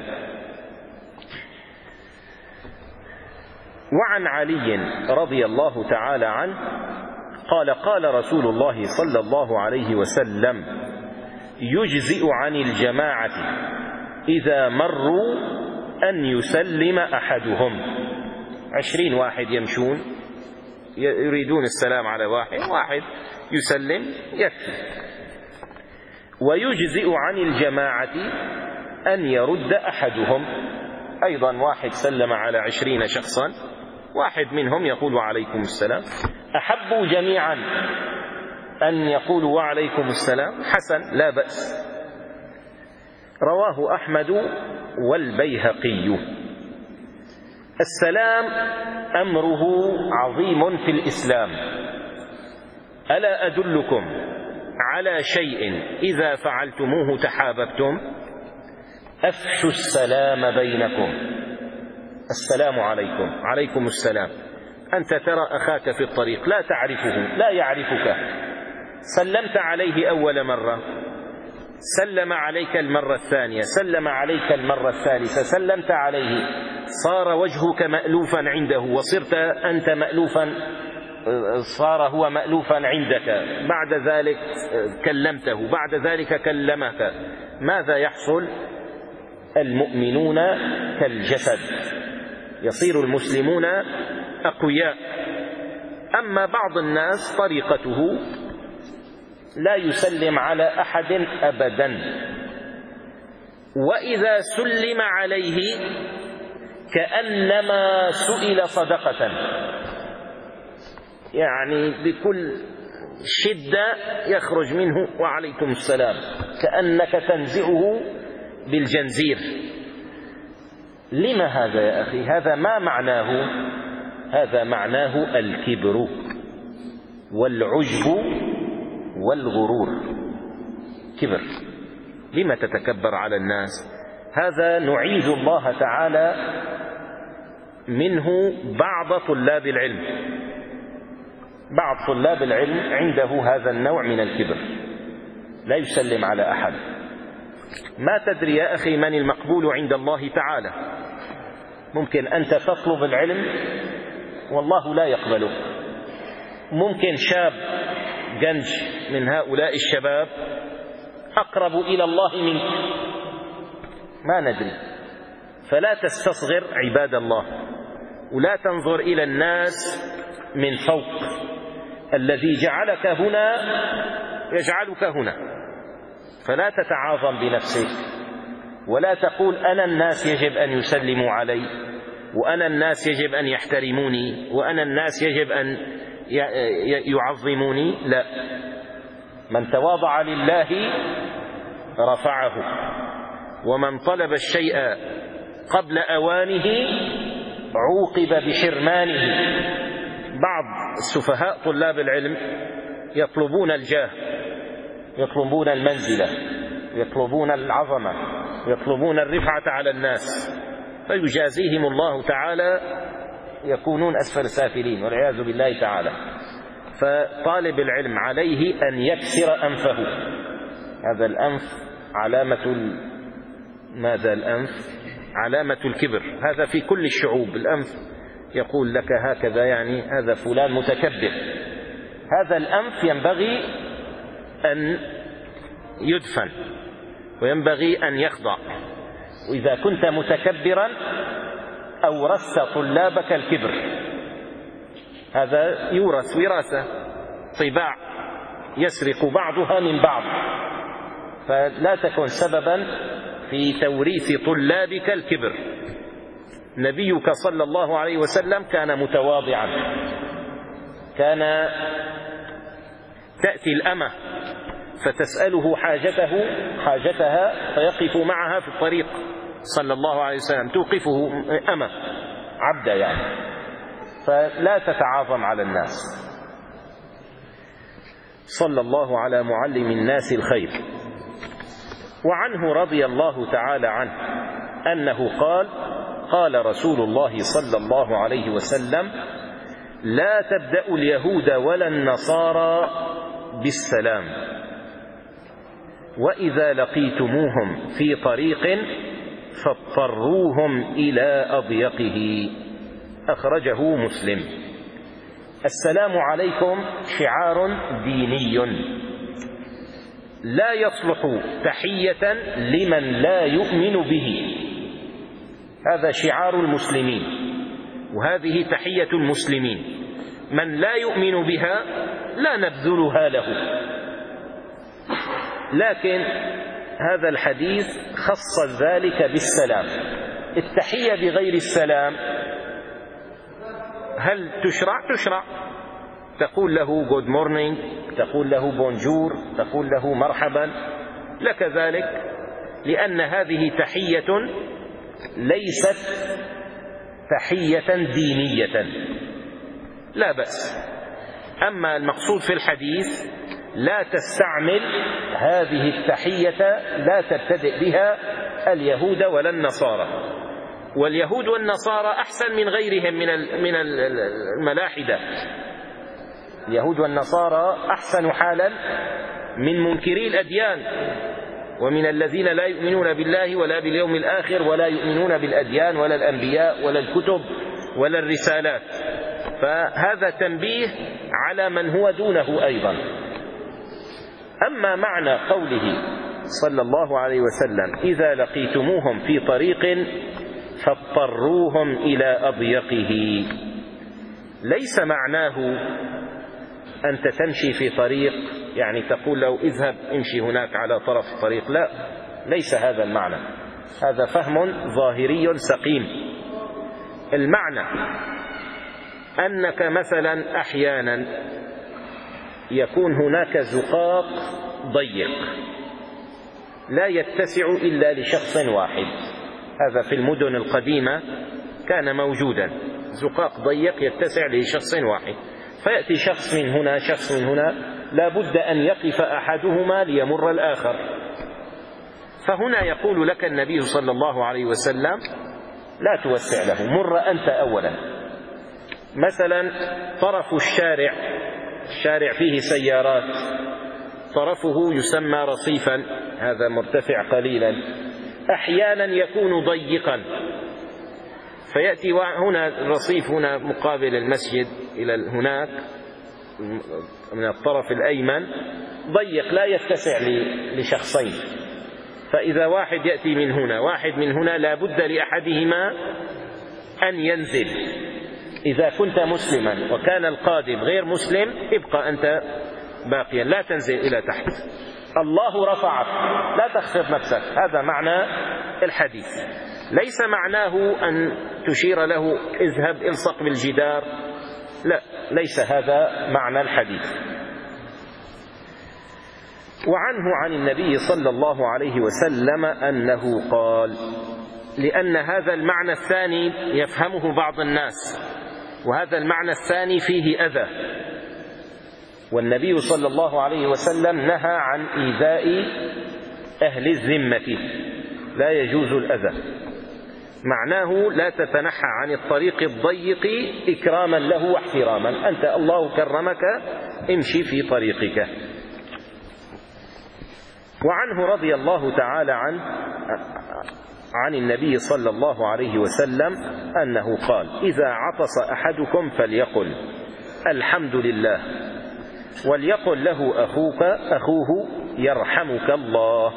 وعن علي رضي الله تعالى عنه قال قال رسول الله صلى الله عليه وسلم يجزئ عن الجماعة إذا مروا أن يسلم أحدهم. عشرين واحد يمشون يريدون السلام على واحد، واحد يسلم يكفي. ويجزئ عن الجماعة أن يرد أحدهم، أيضا واحد سلم على عشرين شخصا، واحد منهم يقول وعليكم السلام، أحبوا جميعا أن يقولوا وعليكم السلام، حسن لا بأس. رواه أحمد والبيهقي. السلام أمره عظيم في الإسلام. ألا أدلكم على شيء إذا فعلتموه تحاببتم؟ أفشوا السلام بينكم. السلام عليكم، عليكم السلام. أنت ترى أخاك في الطريق لا تعرفه لا يعرفك، سلمت عليه أول مرة، سلم عليك المرة الثانية، سلم عليك المرة الثالثة، سلمت عليه، صار وجهك مألوفا عنده وصرت أنت مألوفا، صار هو مألوفا عندك، بعد ذلك كلمته، بعد ذلك كلمك. ماذا يحصل؟ المؤمنون كالجسد، يصير المسلمون أقوياء. أما بعض الناس طريقته لا يسلم على أحد أبدا، وإذا سلم عليه كأنما سئل صدقة، يعني بكل شدة يخرج منه وعليكم السلام، كأنك تنزعه بالجنزير. لما هذا يا أخي؟ هذا ما معناه؟ هذا معناه الكبر والعجب والغرور. كبر، لما تتكبر على الناس؟ هذا نعيذ الله تعالى منه بعض طلاب العلم. بعض طلاب العلم عنده هذا النوع من الكبر، لا يسلم على أحد. ما تدري يا أخي من المقبول عند الله تعالى. ممكن أنت تطلب العلم والله لا يقبله، ممكن شاب جنج من هؤلاء الشباب أقرب إلى الله منك، ما ندري. فلا تستصغر عباد الله، ولا تنظر إلى الناس من فوق، الذي جعلك هنا يجعلك هنا، فلا تتعاظم بنفسك ولا تقول أنا الناس يجب أن يسلموا علي، وأنا الناس يجب أن يحترموني، وأنا الناس يجب أن يعظموني. لا، من تواضع لله رفعه، ومن طلب الشيء قبل أوانه عوقب بحرمانه. بعض السفهاء طلاب العلم يطلبون الجاه، يطلبون المنزلة، يطلبون العظمة، يطلبون الرفعة على الناس، فيجازيهم الله تعالى يكونون أسفل سافلين والعياذ بالله تعالى. فطالب العلم عليه أن يكسر أنفه. هذا الأنف علامة ال... ماذا الأنف؟ علامة الكبر. هذا في كل الشعوب، الأنف يقول لك هكذا، يعني هذا فلان متكبر. هذا الأنف ينبغي أن يدفن وينبغي أن يخضع. وإذا كنت متكبرا أورثت طلابك الكبر. هذا يورث وراثة، طباع يسرق بعضها من بعض، فلا تكن سببا في توريث طلابك الكبر. نبيك صلى الله عليه وسلم كان متواضعا، كان تأتي الأمة فتسأله حاجته حاجتها فيقف معها في الطريق صلى الله عليه وسلم، توقفه أمة عبدا يعني. فلا تتعاظم على الناس. صلى الله على معلم الناس الخير. وعنه رضي الله تعالى عنه أنه قال: قال رسول الله صلى الله عليه وسلم: لا تبدأوا اليهود ولا النصارى بالسلام، وإذا لقيتموهم في طريق فاضطروهم إلى أضيقه. أخرجه مسلم. السلام عليكم شعار ديني لا يصلح تحية لمن لا يؤمن به. هذا شعار المسلمين، وهذه تحية المسلمين. من لا يؤمن بها لا نبذلها له. لكن هذا الحديث خص ذلك بالسلام. التحية بغير السلام هل تشرع؟ تشرع. تقول له good morning، تقول له بونجور، تقول له مرحبا، لك ذلك، لأن هذه تحية ليست تحية دينية، لا بأس. أما المقصود في الحديث لا تستعمل هذه التحية، لا تبتدئ بها اليهود ولا النصارى. واليهود والنصارى أحسن من غيرهم من من الملاحدة. اليهود والنصارى أحسن حالا من منكري الأديان، ومن الذين لا يؤمنون بالله ولا باليوم الآخر ولا يؤمنون بالأديان ولا الأنبياء ولا الكتب ولا الرسالات. فهذا تنبيه على من هو دونه أيضا. أما معنى قوله صلى الله عليه وسلم: إذا لقيتموهم في طريق فاضطروهم إلى أضيقه، ليس معناه أنت تمشي في طريق يعني تقول له اذهب امشي هناك على طرف الطريق، لا، ليس هذا المعنى. هذا فهم ظاهري سقيم. المعنى أنك مثلا أحيانا يكون هناك زقاق ضيق لا يتسع إلا لشخص واحد. هذا في المدن القديمة كان موجودا، زقاق ضيق يتسع لشخص واحد، فيأتي شخص من هنا شخص من هنا، لا بد أن يقف أحدهما ليمر الآخر. فهنا يقول لك النبي صلى الله عليه وسلم: لا توسع له، مر أنت أولا. مثلا طرف الشارع، الشارع فيه سيارات، طرفه يسمى رصيفا، هذا مرتفع قليلا، أحيانا يكون ضيقا، فيأتي هنا الرصيف هنا مقابل المسجد إلى هناك من الطرف الأيمن ضيق لا يتسع لشخصين، فإذا واحد يأتي من هنا واحد من هنا لا بد لأحدهما أن ينزل. إذا كنت مسلما وكان القادم غير مسلم ابقى أنت باقيا، لا تنزل إلى تحت. الله رفعك، لا تخفض نفسك. هذا معنى الحديث. ليس معناه أن تشير له اذهب الصق بالجدار، لا، ليس هذا معنى الحديث. وعنه عن النبي صلى الله عليه وسلم أنه قال، لأن هذا المعنى الثاني يفهمه بعض الناس، وهذا المعنى الثاني فيه أذى، والنبي صلى الله عليه وسلم نهى عن إيذاء أهل الذمة، لا يجوز الأذى. معناه لا تتنحى عن الطريق الضيق إكراما له واحتراما، أنت الله كرمك امشي في طريقك. وعنه رضي الله تعالى عنه عن النبي صلى الله عليه وسلم أنه قال: إذا عطس أحدكم فليقل الحمد لله، وليقل له أخوك أخوه يرحمك الله.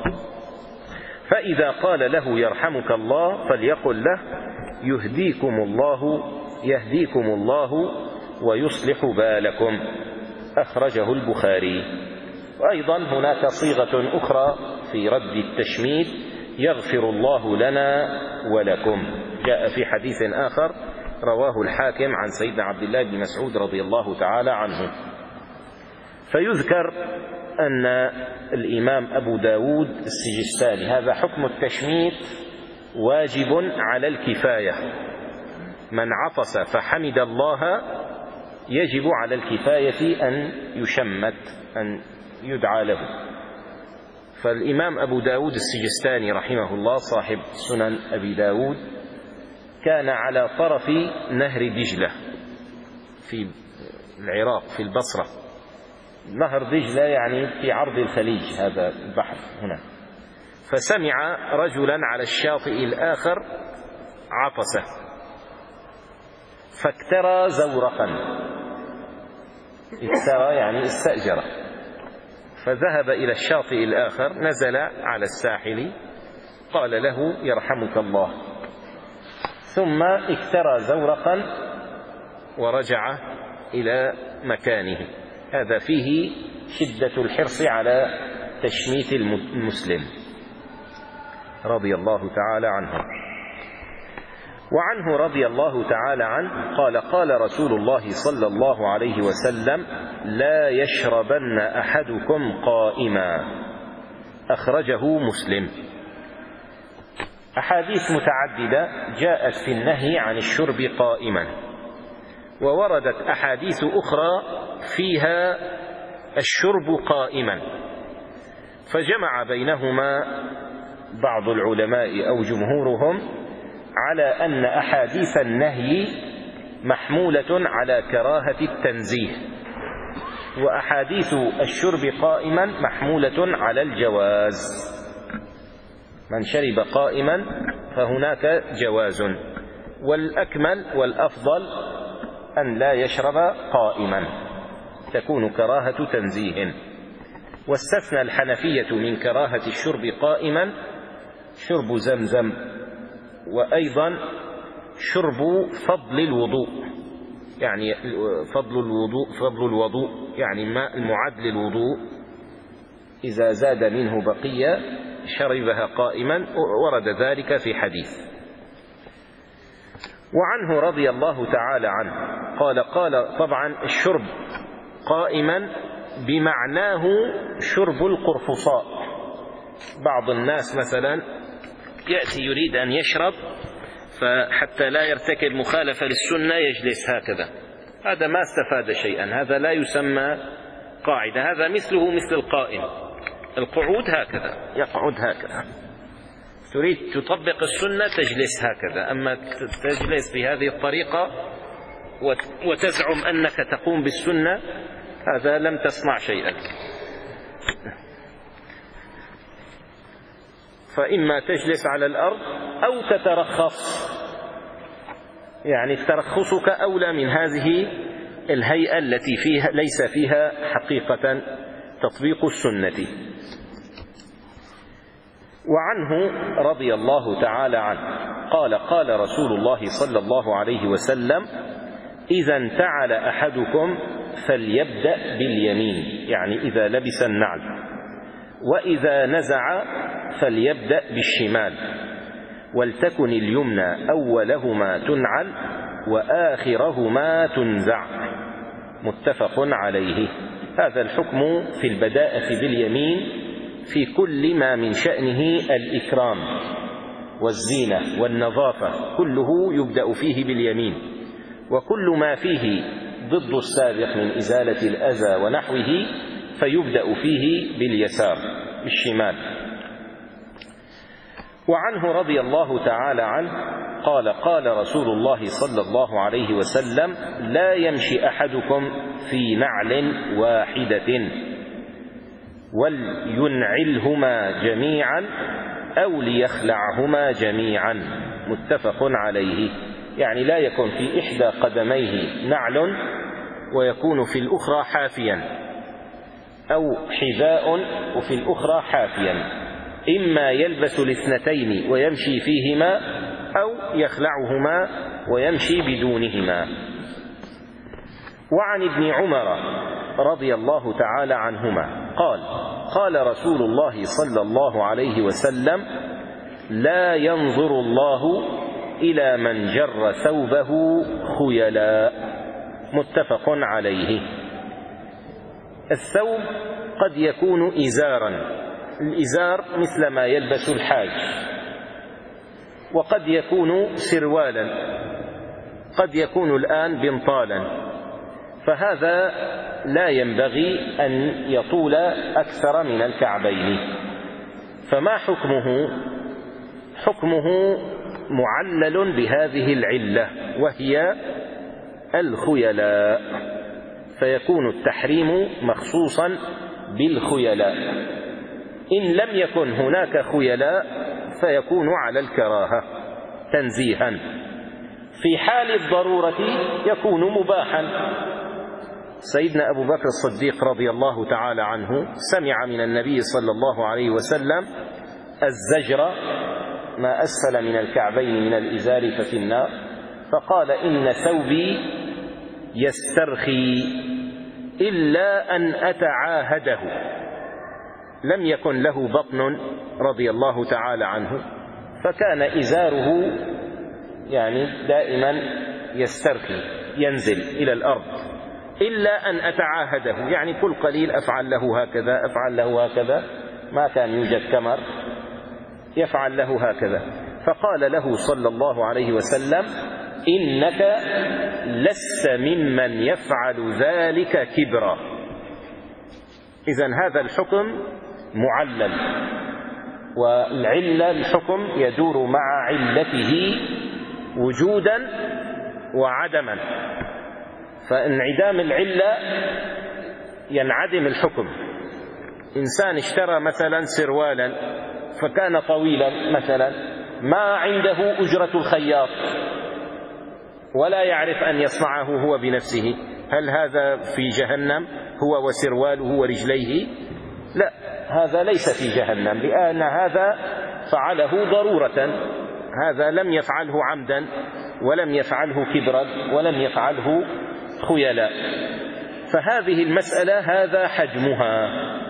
فإذا قال له يرحمك الله فليقل له يهديكم الله يهديكم الله ويصلح بالكم. أخرجه البخاري. وأيضا هناك صيغة أخرى في رد التشميت: يغفر الله لنا ولكم. جاء في حديث آخر رواه الحاكم عن سيدنا عبد الله بن مسعود رضي الله تعالى عنه. فيذكر أن الإمام أبو داود السجستاني هذا حكم التشميت واجب على الكفاية، من عطس فحمد الله يجب على الكفاية أن يشمت، أن يدعى له. فالإمام أبو داود السجستاني رحمه الله صاحب سنن أبي داود كان على طرف نهر دجلة في العراق في البصرة. نهر دجلة يعني في عرض الخليج، هذا البحر هنا. فسمع رجلا على الشاطئ الآخر عطس، فاكترى زورقا، اكترى يعني استأجر، فذهب إلى الشاطئ الآخر، نزل على الساحل، قال له يرحمك الله، ثم اكترى زورقا ورجع إلى مكانه. هذا فيه شدة الحرص على تشميت المسلم رضي الله تعالى عنه. وعنه رضي الله تعالى عنه قال: قال رسول الله صلى الله عليه وسلم: لا يشربن أحدكم قائما. أخرجه مسلم. أحاديث متعددة جاءت في النهي عن الشرب قائما، ووردت أحاديث أخرى فيها الشرب قائما، فجمع بينهما بعض العلماء أو جمهورهم على أن أحاديث النهي محمولة على كراهة التنزيه، وأحاديث الشرب قائما محمولة على الجواز. من شرب قائما فهناك جواز، والأكمل والأفضل أن لا يشرب قائما، تكون كراهة تنزيه. واستثنى الحنفية من كراهة الشرب قائما شرب زمزم، وأيضا شرب فضل الوضوء، يعني فضل الوضوء فضل الوضوء يعني الماء المعد للوضوء إذا زاد منه بقية شربها قائما، ورد ذلك في حديث. وعنه رضي الله تعالى عنه قال: قال طبعا الشرب قائما بمعناه شرب القرفصاء. بعض الناس مثلا يأتي يريد أن يشرب، فحتى لا يرتكب مخالفة للسنة يجلس هكذا، هذا ما استفاد شيئا، هذا لا يسمى قاعدة، هذا مثله مثل القائم، القعود هكذا، يقعد هكذا. تريد تطبق السنة تجلس هكذا، أما تجلس بهذه الطريقة وتزعم أنك تقوم بالسنة، هذا لم تصنع شيئا. فإما تجلس على الأرض أو تترخص، يعني ترخصك أولى من هذه الهيئة التي فيها ليس فيها حقيقة تطبيق السنة. وعنه رضي الله تعالى عنه قال: قال رسول الله صلى الله عليه وسلم: إذا انتعل أحدكم فليبدأ باليمين، يعني إذا لبس النعل، وإذا نزع فليبدأ بالشمال، ولتكن اليمنى أولهما تنعل وآخرهما تنزع. متفق عليه. هذا الحكم في البداءة باليمين في كل ما من شأنه الإكرام والزينة والنظافة، كله يبدأ فيه باليمين، وكل ما فيه ضد السابق من إزالة الأذى ونحوه فيبدأ فيه باليسار بالشمال. وعنه رضي الله تعالى عنه قال: قال رسول الله صلى الله عليه وسلم: لا يمشي أحدكم في نعل واحدة ولينعلهما جميعا أو ليخلعهما جميعا. متفق عليه. يعني لا يكون في إحدى قدميه نعل ويكون في الأخرى حافيا، أو حذاء وفي الأخرى حافيا، إما يلبس الاثنتين ويمشي فيهما أو يخلعهما ويمشي بدونهما. وعن ابن عمر رضي الله تعالى عنهما قال: قال رسول الله صلى الله عليه وسلم: لا ينظر الله إلى من جر ثوبه خيلاء. متفق عليه. الثوب قد يكون إزارا، الإزار مثل ما يلبس الحاج، وقد يكون سروالا، قد يكون الآن بنطالا، فهذا لا ينبغي أن يطول أكثر من الكعبين. فما حكمه؟ حكمه معلل بهذه العلة وهي الخيلاء، فيكون التحريم مخصوصا بالخيلاء. إن لم يكن هناك خيلاء فيكون على الكراهة تنزيها. في حال الضرورة يكون مباحا. سيدنا أبو بكر الصديق رضي الله تعالى عنه سمع من النبي صلى الله عليه وسلم الزجر: ما أسفل من الكعبين من الإزار ففي النار، فقال: إن ثوبي يسترخي إلا أن أتعاهده. لم يكن له بطن رضي الله تعالى عنه، فكان إزاره يعني دائما يسترخي ينزل إلى الأرض، إلا أن أتعاهده، يعني كل قليل أفعل له هكذا أفعل له هكذا، ما كان يوجد كمر يفعل له هكذا. فقال له صلى الله عليه وسلم: إنك لست ممن يفعل ذلك كبرا. إذن هذا الحكم معلل، والعلة الحكم يدور مع علته وجودا وعدما، فانعدام العلة ينعدم الحكم. إنسان اشترى مثلا سروالا فكان طويلا مثلا، ما عنده أجرة الخياط ولا يعرف أن يصنعه هو بنفسه، هل هذا في جهنم هو وسرواله ورجليه؟ لا، هذا ليس في جهنم، لأن هذا فعله ضرورة، هذا لم يفعله عمدا ولم يفعله كبرا ولم يفعله خيلاء. فهذه المسألة هذا حجمها،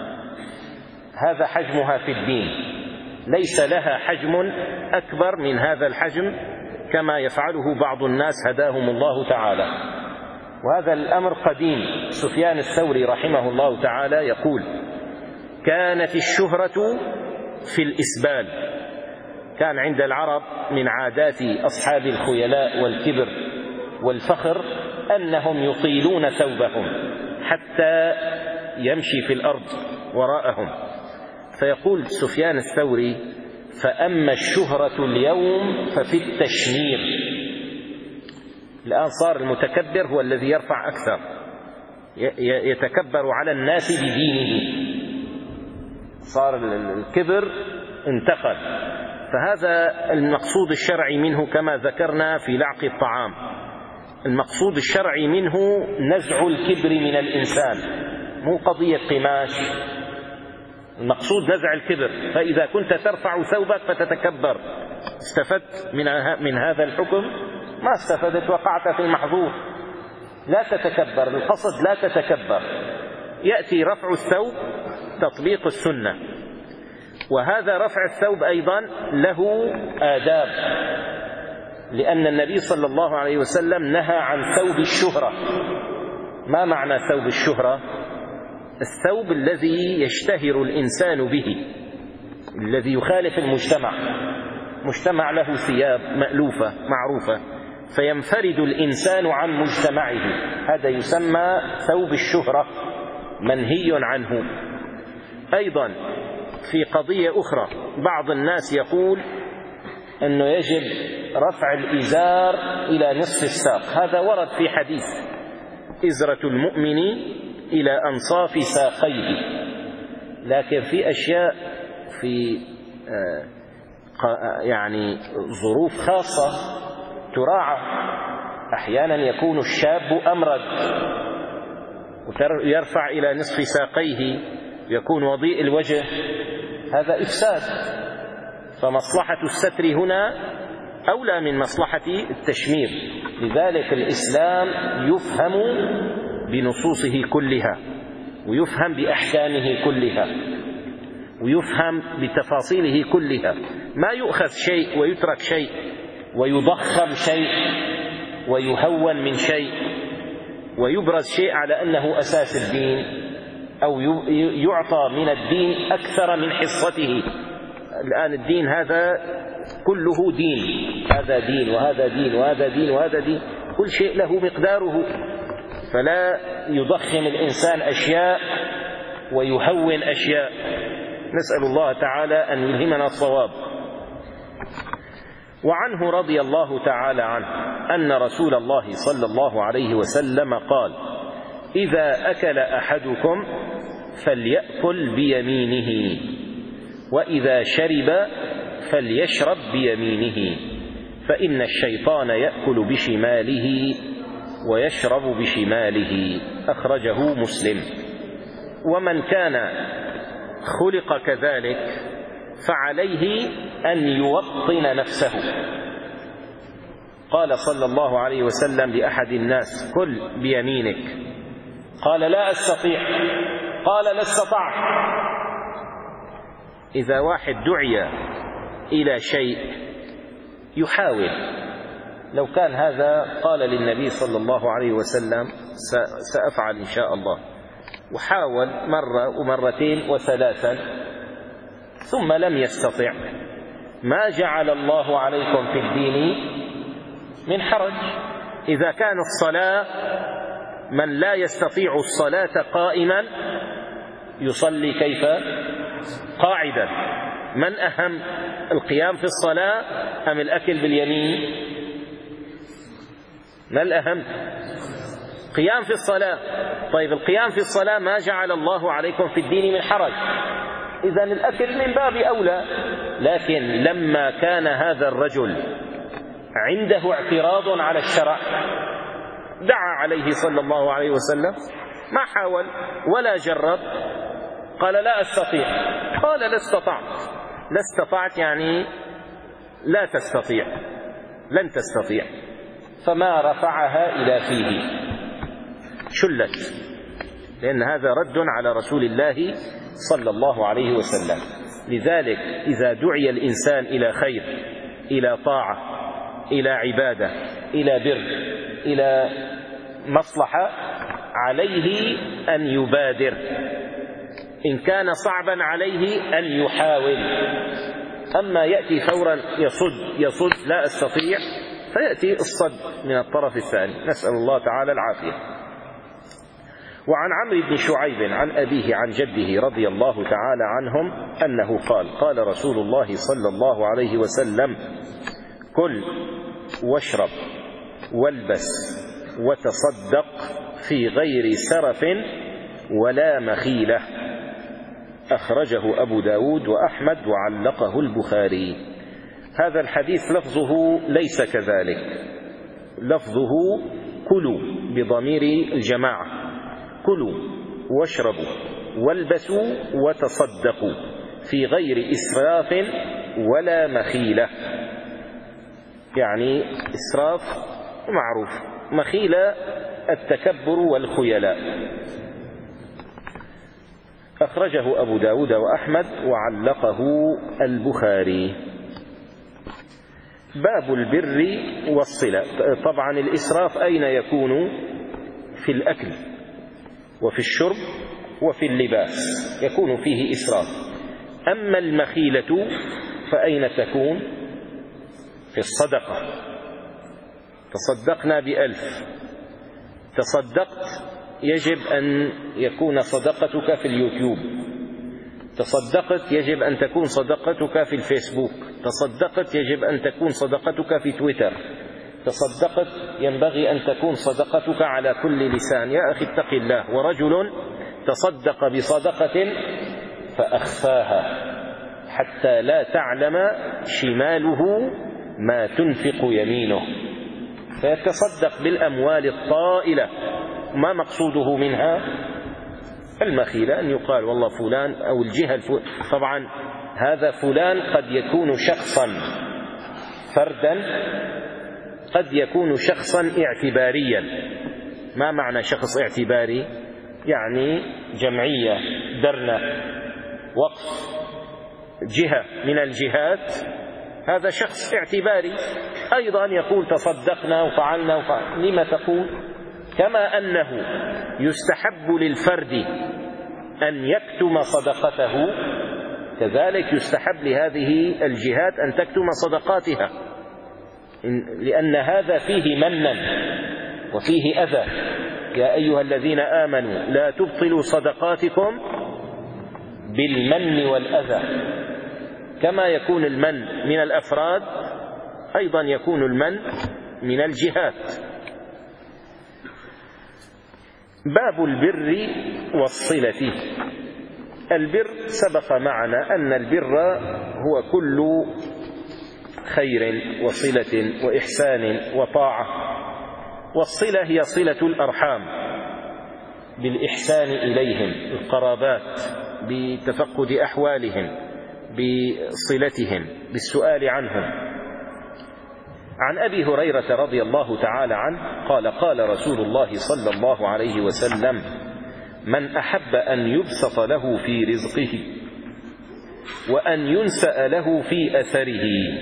هذا حجمها في الدين، ليس لها حجم أكبر من هذا الحجم كما يفعله بعض الناس هداهم الله تعالى. وهذا الأمر قديم. سفيان الثوري رحمه الله تعالى يقول: كانت الشهرة في الإسبال. كان عند العرب من عادات أصحاب الخيلاء والكبر والفخر أنهم يطيلون ثوبهم حتى يمشي في الأرض وراءهم. فيقول سفيان الثوري: فأما الشهرة اليوم ففي التشمير. الآن صار المتكبر هو الذي يرفع أكثر، يتكبر على الناس بدينه، صار الكبر انتقل. فهذا المقصود الشرعي منه كما ذكرنا في لعق الطعام، المقصود الشرعي منه نزع الكبر من الإنسان، مو قضية قماش، المقصود نزع الكبر. فإذا كنت ترفع ثوبك فتتكبر، استفدت من من هذا الحكم؟ ما استفدت، وقعت في المحظور. لا تتكبر، القصد لا تتكبر. يأتي رفع الثوب تطبيق السنة، وهذا رفع الثوب أيضا له آداب، لأن النبي صلى الله عليه وسلم نهى عن ثوب الشهرة. ما معنى ثوب الشهرة؟ الثوب الذي يشتهر الإنسان به، الذي يخالف المجتمع، مجتمع له ثياب مألوفة معروفة فينفرد الإنسان عن مجتمعه، هذا يسمى ثوب الشهرة، منهي عنه. أيضا في قضية أخرى، بعض الناس يقول أنه يجب رفع الإزار إلى نصف الساق، هذا ورد في حديث إزرة المؤمن إلى أنصاف ساقيه، لكن في أشياء في يعني ظروف خاصة تراعى. أحيانا يكون الشاب أمرد ويرفع إلى نصف ساقيه، يكون وضيء الوجه، هذا إفساد، فمصلحة الستر هنا أولى من مصلحة التشمير. لذلك الإسلام يفهم بنصوصه كلها، ويفهم بأحكامه كلها، ويفهم بتفاصيله كلها، ما يؤخذ شيء ويترك شيء، ويضخم شيء ويهون من شيء، ويبرز شيء على أنه أساس الدين، أو يعطى من الدين أكثر من حصته. الآن الدين هذا كله دين، هذا دين وهذا دين وهذا دين وهذا دين، كل شيء له مقداره، فلا يضخم الإنسان أشياء ويهون أشياء. نسأل الله تعالى أن يلهمنا الصواب. وعنه رضي الله تعالى عنه أن رسول الله صلى الله عليه وسلم قال: إذا أكل أحدكم فليأكل بيمينه، وإذا شرب فليشرب بيمينه، فإن الشيطان يأكل بشماله ويشرب بشماله. أخرجه مسلم. ومن كان خلق كذلك فعليه أن يوطن نفسه. قال صلى الله عليه وسلم لأحد الناس: كل بيمينك. قال: لا أستطيع. قال: لا استطعت. إذا واحد دعي إلى شيء يحاول، لو كان هذا قال للنبي صلى الله عليه وسلم: سأفعل إن شاء الله، وحاول مرة ومرتين وثلاثا ثم لم يستطع، ما جعل الله عليكم في الدين من حرج. إذا كان الصلاة من لا يستطيع الصلاة قائما يصلي كيف؟ قاعدا. من أهم، القيام في الصلاة أم الأكل باليمين؟ ما الأهم؟ قيام في الصلاة. طيب القيام في الصلاة ما جعل الله عليكم في الدين من حرج، إذن الأكل من باب أولى. لكن لما كان هذا الرجل عنده اعتراض على الشرع دعا عليه صلى الله عليه وسلم، ما حاول ولا جرب، قال: لا أستطيع. قال: لا استطعت. لا استطعت يعني لا تستطيع، لن تستطيع، فما رفعها إلى فيه، شلت، لأن هذا رد على رسول الله صلى الله عليه وسلم. لذلك إذا دعي الإنسان إلى خير، إلى طاعة، إلى عبادة، إلى بر، إلى مصلحة، عليه أن يبادر. إن كان صعبا عليه أن يحاول. أما يأتي فورا يصد يصد لا أستطيع، فيأتي الصد من الطرف الثاني. نسأل الله تعالى العافية. وعن عمرو بن شعيب عن أبيه عن جده رضي الله تعالى عنهم أنه قال: قال رسول الله صلى الله عليه وسلم: كل واشرب والبس وتصدق في غير سرف ولا مخيلة. أخرجه أبو داود وأحمد وعلقه البخاري. هذا الحديث لفظه ليس كذلك، لفظه كلوا بضمير الجماعة، كلوا واشربوا والبسوا وتصدقوا في غير إسراف ولا مخيلة. يعني إسراف معروف، مخيلة التكبر والخيلاء. أخرجه أبو داود وأحمد وعلقه البخاري. باب البر والصلة. طبعا الإسراف أين يكون؟ في الأكل وفي الشرب وفي اللباس يكون فيه إسراف. أما المخيلة فأين تكون؟ في الصدقة. تصدقنا بألف، تصدقت يجب أن يكون صدقتك في اليوتيوب، تصدقت يجب أن تكون صدقتك في الفيسبوك، تصدقت يجب أن تكون صدقتك في تويتر، تصدقت ينبغي أن تكون صدقتك على كل لسان. يا أخي اتق الله. ورجل تصدق بصدقة فأخفاها حتى لا تعلم شماله ما تنفق يمينه، فيتصدق بالأموال الطائلة. ما مقصوده منها؟ المخيلة، أن يقال والله فلان أو الجهة الفلان. طبعا هذا فلان قد يكون شخصا فردا، قد يكون شخصا اعتباريا. ما معنى شخص اعتباري؟ يعني جمعية، درنة، وقف، جهة من الجهات، هذا شخص اعتباري. أيضا يقول تصدقنا وفعلنا وفعلنا. لما تقول؟ كما أنه يستحب للفرد أن يكتم صدقته، كذلك يستحب لهذه الجهات أن تكتم صدقاتها، لأن هذا فيه منا وفيه أذى. يا أيها الذين آمنوا لا تبطلوا صدقاتكم بالمن والأذى. كما يكون المن من الأفراد أيضا يكون المن من الجهات. باب البر والصلة. البر سبق معنا أن البر هو كل خير وصلة وإحسان وطاعة، والصلة هي صلة الأرحام بالإحسان إليهم، القرابات، بتفقد أحوالهم، بصلتهم، بالسؤال عنهم. عن أبي هريرة رضي الله تعالى عنه قال قال رسول الله صلى الله عليه وسلم: من أحب أن يبسط له في رزقه وأن ينسأ له في أثره،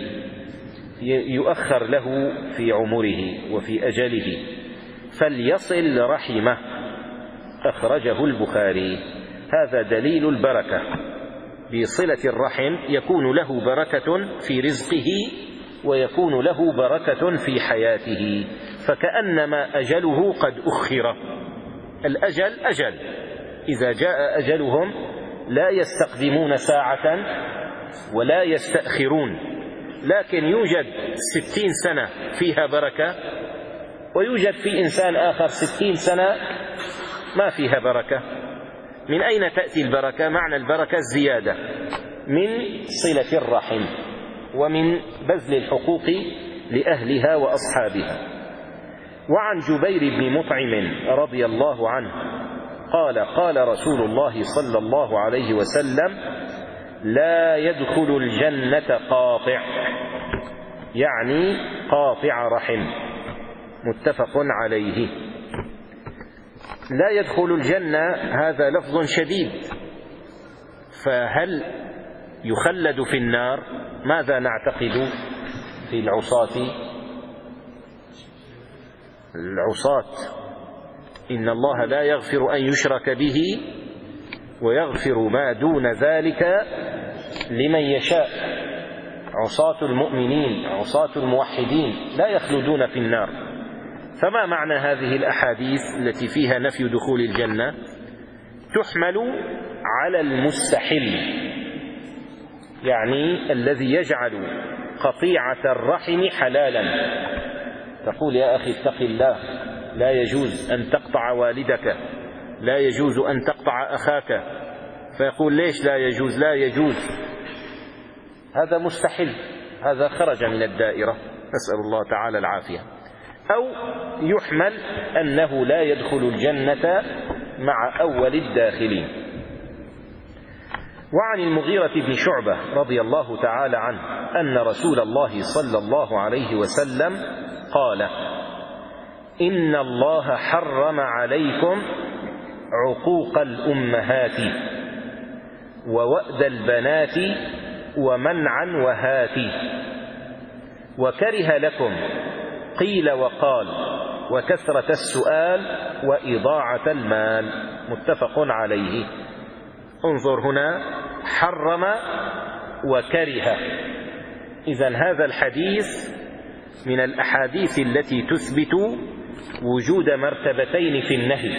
يؤخر له في عمره وفي أجله، فليصل رحمه. أخرجه البخاري. هذا دليل البركة بصلة الرحم، يكون له بركة في رزقه ويكون له بركة في حياته، فكأنما أجله قد أخر. الأجل أجل، إذا جاء أجلهم لا يستقدمون ساعة ولا يستأخرون. لكن يوجد ستين سنة فيها بركة، ويوجد في إنسان آخر ستين سنة ما فيها بركة. من أين تأتي البركة؟ معنى البركة الزيادة من صلة الرحم ومن بذل الحقوق لأهلها وأصحابها. وعن جبير بن مطعم رضي الله عنه قال قال رسول الله صلى الله عليه وسلم: لا يدخل الجنة قاطع، يعني قاطع رحم. متفق عليه. لا يدخل الجنة هذا لفظ شديد، فهل يخلد في النار؟ ماذا نعتقد في العصاة؟ العصاة إن الله لا يغفر أن يشرك به ويغفر ما دون ذلك لمن يشاء. عصاة المؤمنين، عصاة الموحدين لا يخلدون في النار. فما معنى هذه الأحاديث التي فيها نفي دخول الجنة؟ تحمل على المستحل، يعني الذي يجعل قطيعة الرحم حلالا. تقول يا أخي اتق الله، لا يجوز أن تقطع والدك، لا يجوز أن تقطع أخاك، فيقول ليش لا يجوز؟ لا يجوز، هذا مستحيل، هذا خرج من الدائرة، نسأل الله تعالى العافية. أو يحمل أنه لا يدخل الجنة مع أول الداخلين. وعن المغيرة بن شعبة رضي الله تعالى عنه أن رسول الله صلى الله عليه وسلم قال: إن الله حرم عليكم عقوق الأمهات ووأد البنات ومنعا وهات وكره لكم قيل وقال وكثرة السؤال وإضاعة المال. متفق عليه. انظر هنا، حرم وكره. إذن هذا الحديث من الأحاديث التي تثبت وجود مرتبتين في النهي: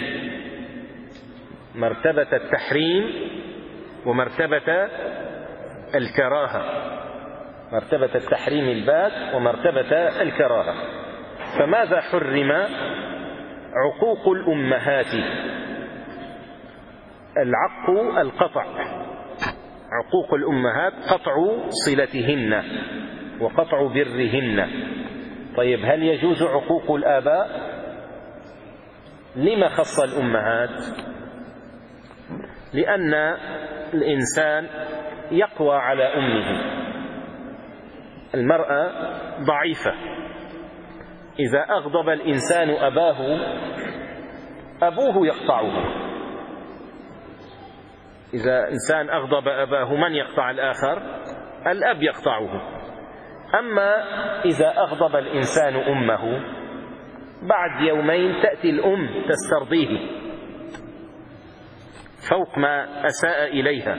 مرتبة التحريم ومرتبة الكراهة، مرتبة التحريم البات ومرتبة الكراهة. فماذا حرم؟ عقوق الأمهات. العق القطع، عقوق الأمهات قطع صلتهن وقطع برهن. طيب، هل يجوز عقوق الآباء؟ لما خص الأمهات؟ لأن الإنسان يقوى على أمه. المرأة ضعيفة، إذا أغضب الإنسان أباه أبوه يقطعه. إذا إنسان أغضب أباه من يقطع الآخر؟ الأب يقطعه. أما إذا أغضب الإنسان أمه بعد يومين تأتي الأم تسترضيه فوق ما أساء إليها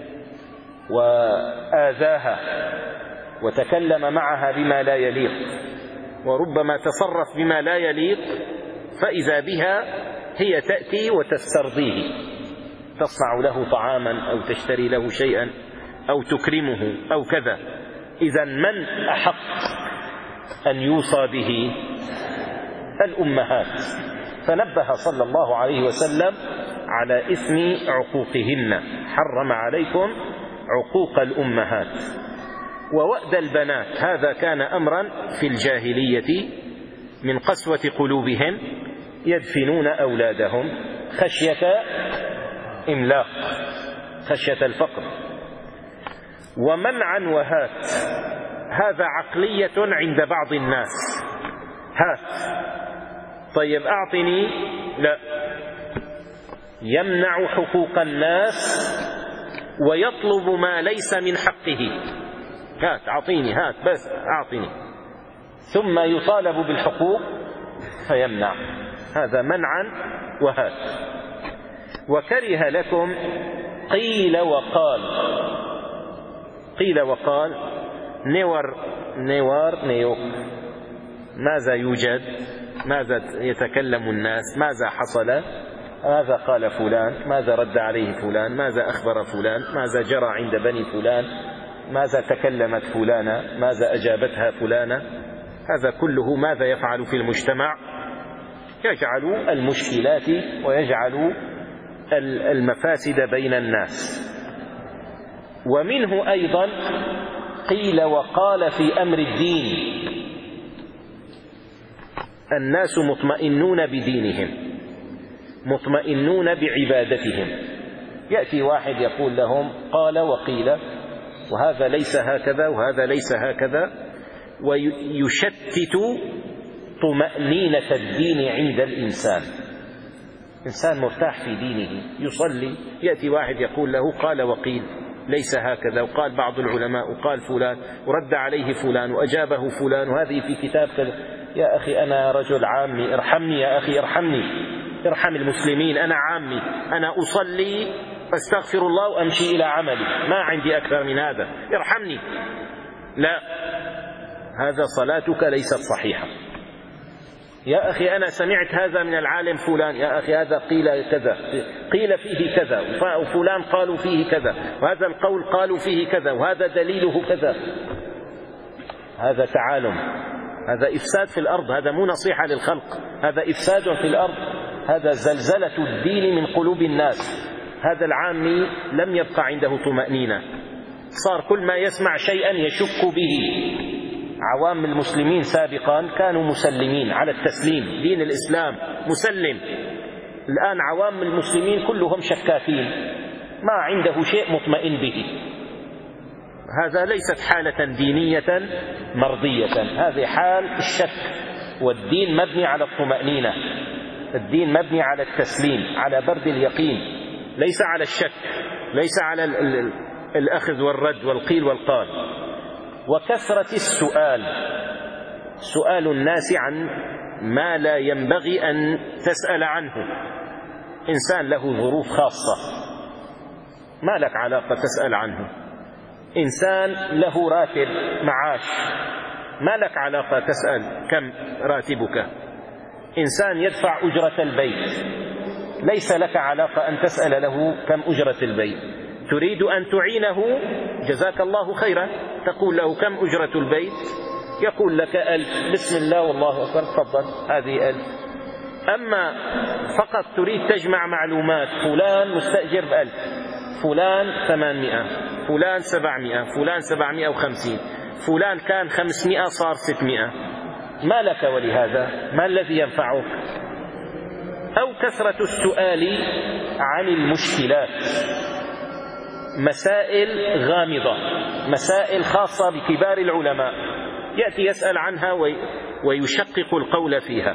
وآذاها وتكلم معها بما لا يليق، وربما تصرف بما لا يليق، فإذا بها هي تأتي وتسترضيه، تصنع له طعاما أو تشتري له شيئا أو تكرمه أو كذا. إذن من أحق أن يوصى به؟ الأمهات. فنبه صلى الله عليه وسلم على إثم عقوقهن، حرم عليكم عقوق الأمهات. ووأد البنات، هذا كان أمرا في الجاهلية من قسوة قلوبهم يدفنون أولادهم خشية إملاق، خشية الفقر. ومنعا وهات، هذا عقلية عند بعض الناس. هات، طيب أعطني، لا، يمنع حقوق الناس ويطلب ما ليس من حقه. هات، أعطيني، هات بس أعطني، ثم يطالب بالحقوق فيمنع. هذا منعا وهات. وكره لكم قيل وقال. قيل وقال، نور نوار نيوك، ماذا يوجد، ماذا يتكلم الناس، ماذا حصل، ماذا قال فلان، ماذا رد عليه فلان، ماذا أخبر فلان، ماذا جرى عند بني فلان، ماذا تكلمت فلانة، ماذا أجابتها فلانة. هذا كله ماذا يفعل في المجتمع؟ يجعل المشكلات ويجعل المفاسد بين الناس. ومنه أيضا قيل وقال في أمر الدين. الناس مطمئنون بدينهم، مطمئنون بعبادتهم، يأتي واحد يقول لهم قال وقيل، وهذا ليس هكذا وهذا ليس هكذا، ويشتت طمأنينة الدين عند الإنسان. إنسان مرتاح في دينه يصلي، يأتي واحد يقول له قال وقيل، ليس هكذا، وقال بعض العلماء، وقال فلان، ورد عليه فلان، وأجابه فلان، وهذه في كتاب كذا. يا أخي أنا رجل عامي، ارحمني يا أخي، ارحمني، ارحم المسلمين، أنا عامي، أنا أصلي أستغفر الله وأمشي إلى عملي، ما عندي أكثر من هذا، ارحمني. لا، هذا صلاتك ليست صحيحة. يا أخي أنا سمعت هذا من العالم فلان، يا أخي هذا قيل كذا، قيل فيه كذا، وفلان قالوا فيه كذا، وهذا القول قالوا فيه كذا، وهذا دليله كذا. هذا تعالم، هذا إفساد في الأرض، هذا مو نصيحة للخلق، هذا إفساد في الأرض، هذا زلزلة الدين من قلوب الناس. هذا العامي لم يبقى عنده طمأنينة، صار كل ما يسمع شيئا يشك به. عوام المسلمين سابقا كانوا مسلمين على التسليم، دين الإسلام مسلم. الآن عوام المسلمين كلهم شكاكين، ما عنده شيء مطمئن به. هذا ليست حالة دينية مرضية، هذه حال الشك والدين مبني على الطمأنينة، الدين مبني على التسليم، على برد اليقين، ليس على الشك، ليس على ال ال الأخذ والرد والقيل والقال. وكثرة السؤال، سؤال الناس عن ما لا ينبغي أن تسأل عنه. إنسان له ظروف خاصة ما لك علاقة تسأل عنه، إنسان له راتب معاش ما لك علاقة تسأل كم راتبك، إنسان يدفع أجرة البيت ليس لك علاقة أن تسأل له كم أجرة البيت. تريد أن تعينه جزاك الله خيرا، تقول له كم أجرة البيت، يقول لك ألف، بسم الله والله أكبر، تفضل هذه ألف. أما فقط تريد تجمع معلومات، فلان مستأجر بألف، فلان ثمانمائة، فلان سبعمائة، فلان سبعمائة وخمسين، فلان كان خمسمائة صار ستمائة، ما لك ولهذا؟ ما الذي ينفعك؟ أو كثرة السؤال عن المشكلات، مسائل غامضة، مسائل خاصة بكبار العلماء، يأتي يسأل عنها ويشقق القول فيها.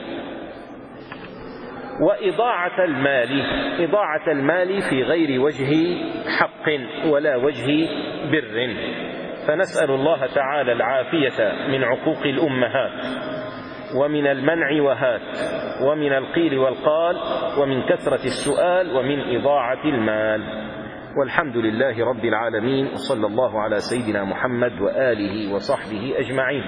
وإضاعة المال، إضاعة المال في غير وجه حق ولا وجه بر، فنسأل الله تعالى العافية من عقوق الأمهات ومن المنع وهات ومن القيل والقال ومن كثرة السؤال ومن إضاعة المال. والحمد لله رب العالمين، وصلى الله على سيدنا محمد وآله وصحبه أجمعين.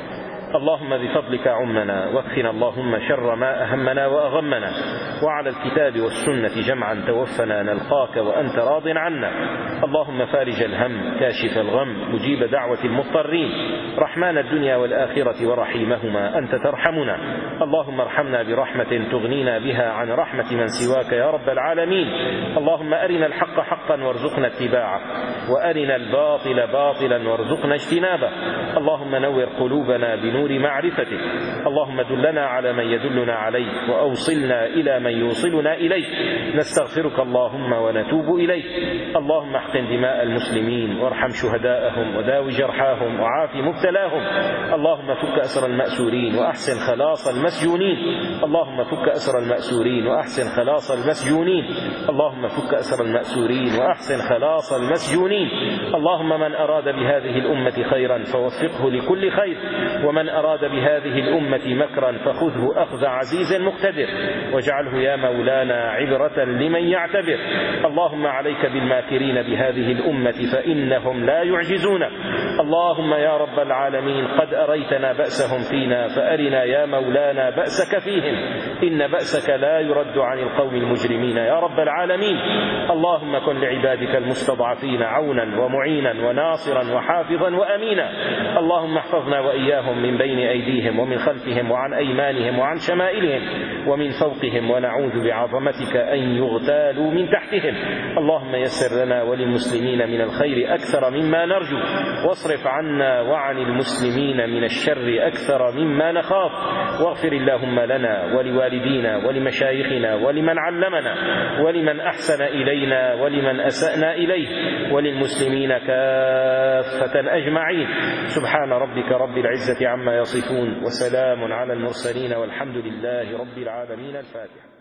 اللهم بفضلك عمنا، واكفنا اللهم شر ما أهمنا وأغمنا، وعلى الكتاب والسنة جمعا توفنا نلقاك وأنت راض عنا. اللهم فارج الهم كاشف الغم مجيب دعوة المضطرين، رحمن الدنيا والآخرة ورحيمهما، أنت ترحمنا. اللهم ارحمنا برحمة تغنينا بها عن رحمة من سواك يا رب العالمين. اللهم أرنا الحق حقا وارزقنا اتباعه، وأرنا الباطل باطلا وارزقنا اجتنابه. اللهم نور قلوبنا بنور معرفتك، اللهم دلنا على من يدلنا عليك، وأوصلنا إلى من يوصلنا إليك. نستغفرك اللهم ونتوب إليك. اللهم احقن دماء المسلمين وارحم شهداءهم وداوي جرحاهم وعاف مبتلاهم. اللهم فك أسر المأسورين وأحسن خلاص المسجونين. اللهم فك أسر المأسورين وأحسن خلاص المسجونين. اللهم فك أسر المأسورين وأحسن خلاص المسجونين. اللهم من أراد بهذه الأمة خيرا فوفقه لكل خير، ومن أراد بهذه الأمة مكرا فخذه أخذ عزيز مقتدر، واجعله يا مولانا عبرة لمن يعتبر. اللهم عليك بالماكرين بهذه الأمة فإنهم لا يعجزونك. اللهم يا رب العالمين قد أريتنا بأسهم فينا، فأرنا يا مولانا بأسك فيهم، إن بأسك لا يرد عن القوم المجرمين يا رب العالمين. اللهم كن لعبادك المستضعفين عونا ومعينا وناصرا وحافظا وأمينا. اللهم احفظنا وإياهم من بين أيديهم ومن خلفهم وعن أيمانهم وعن شمائلهم ومن فوقهم، ونعوذ بعظمتك أن يغتالوا من تحتهم. اللهم يسر لنا وللمسلمين من الخير أكثر مما نرجو، واصرف عنا وعن المسلمين من الشر أكثر مما نخاف. واغفر اللهم لنا ولوالدينا ولمشايخنا ولمن علمنا ولمن أحسن إلينا ولمن أسأنا إليه، وللمسلمين كافة أجمعين. سبحان ربك رب العزة عما يصفون، وسلام على المرسلين، والحمد لله رب العالمين. الفاتحة.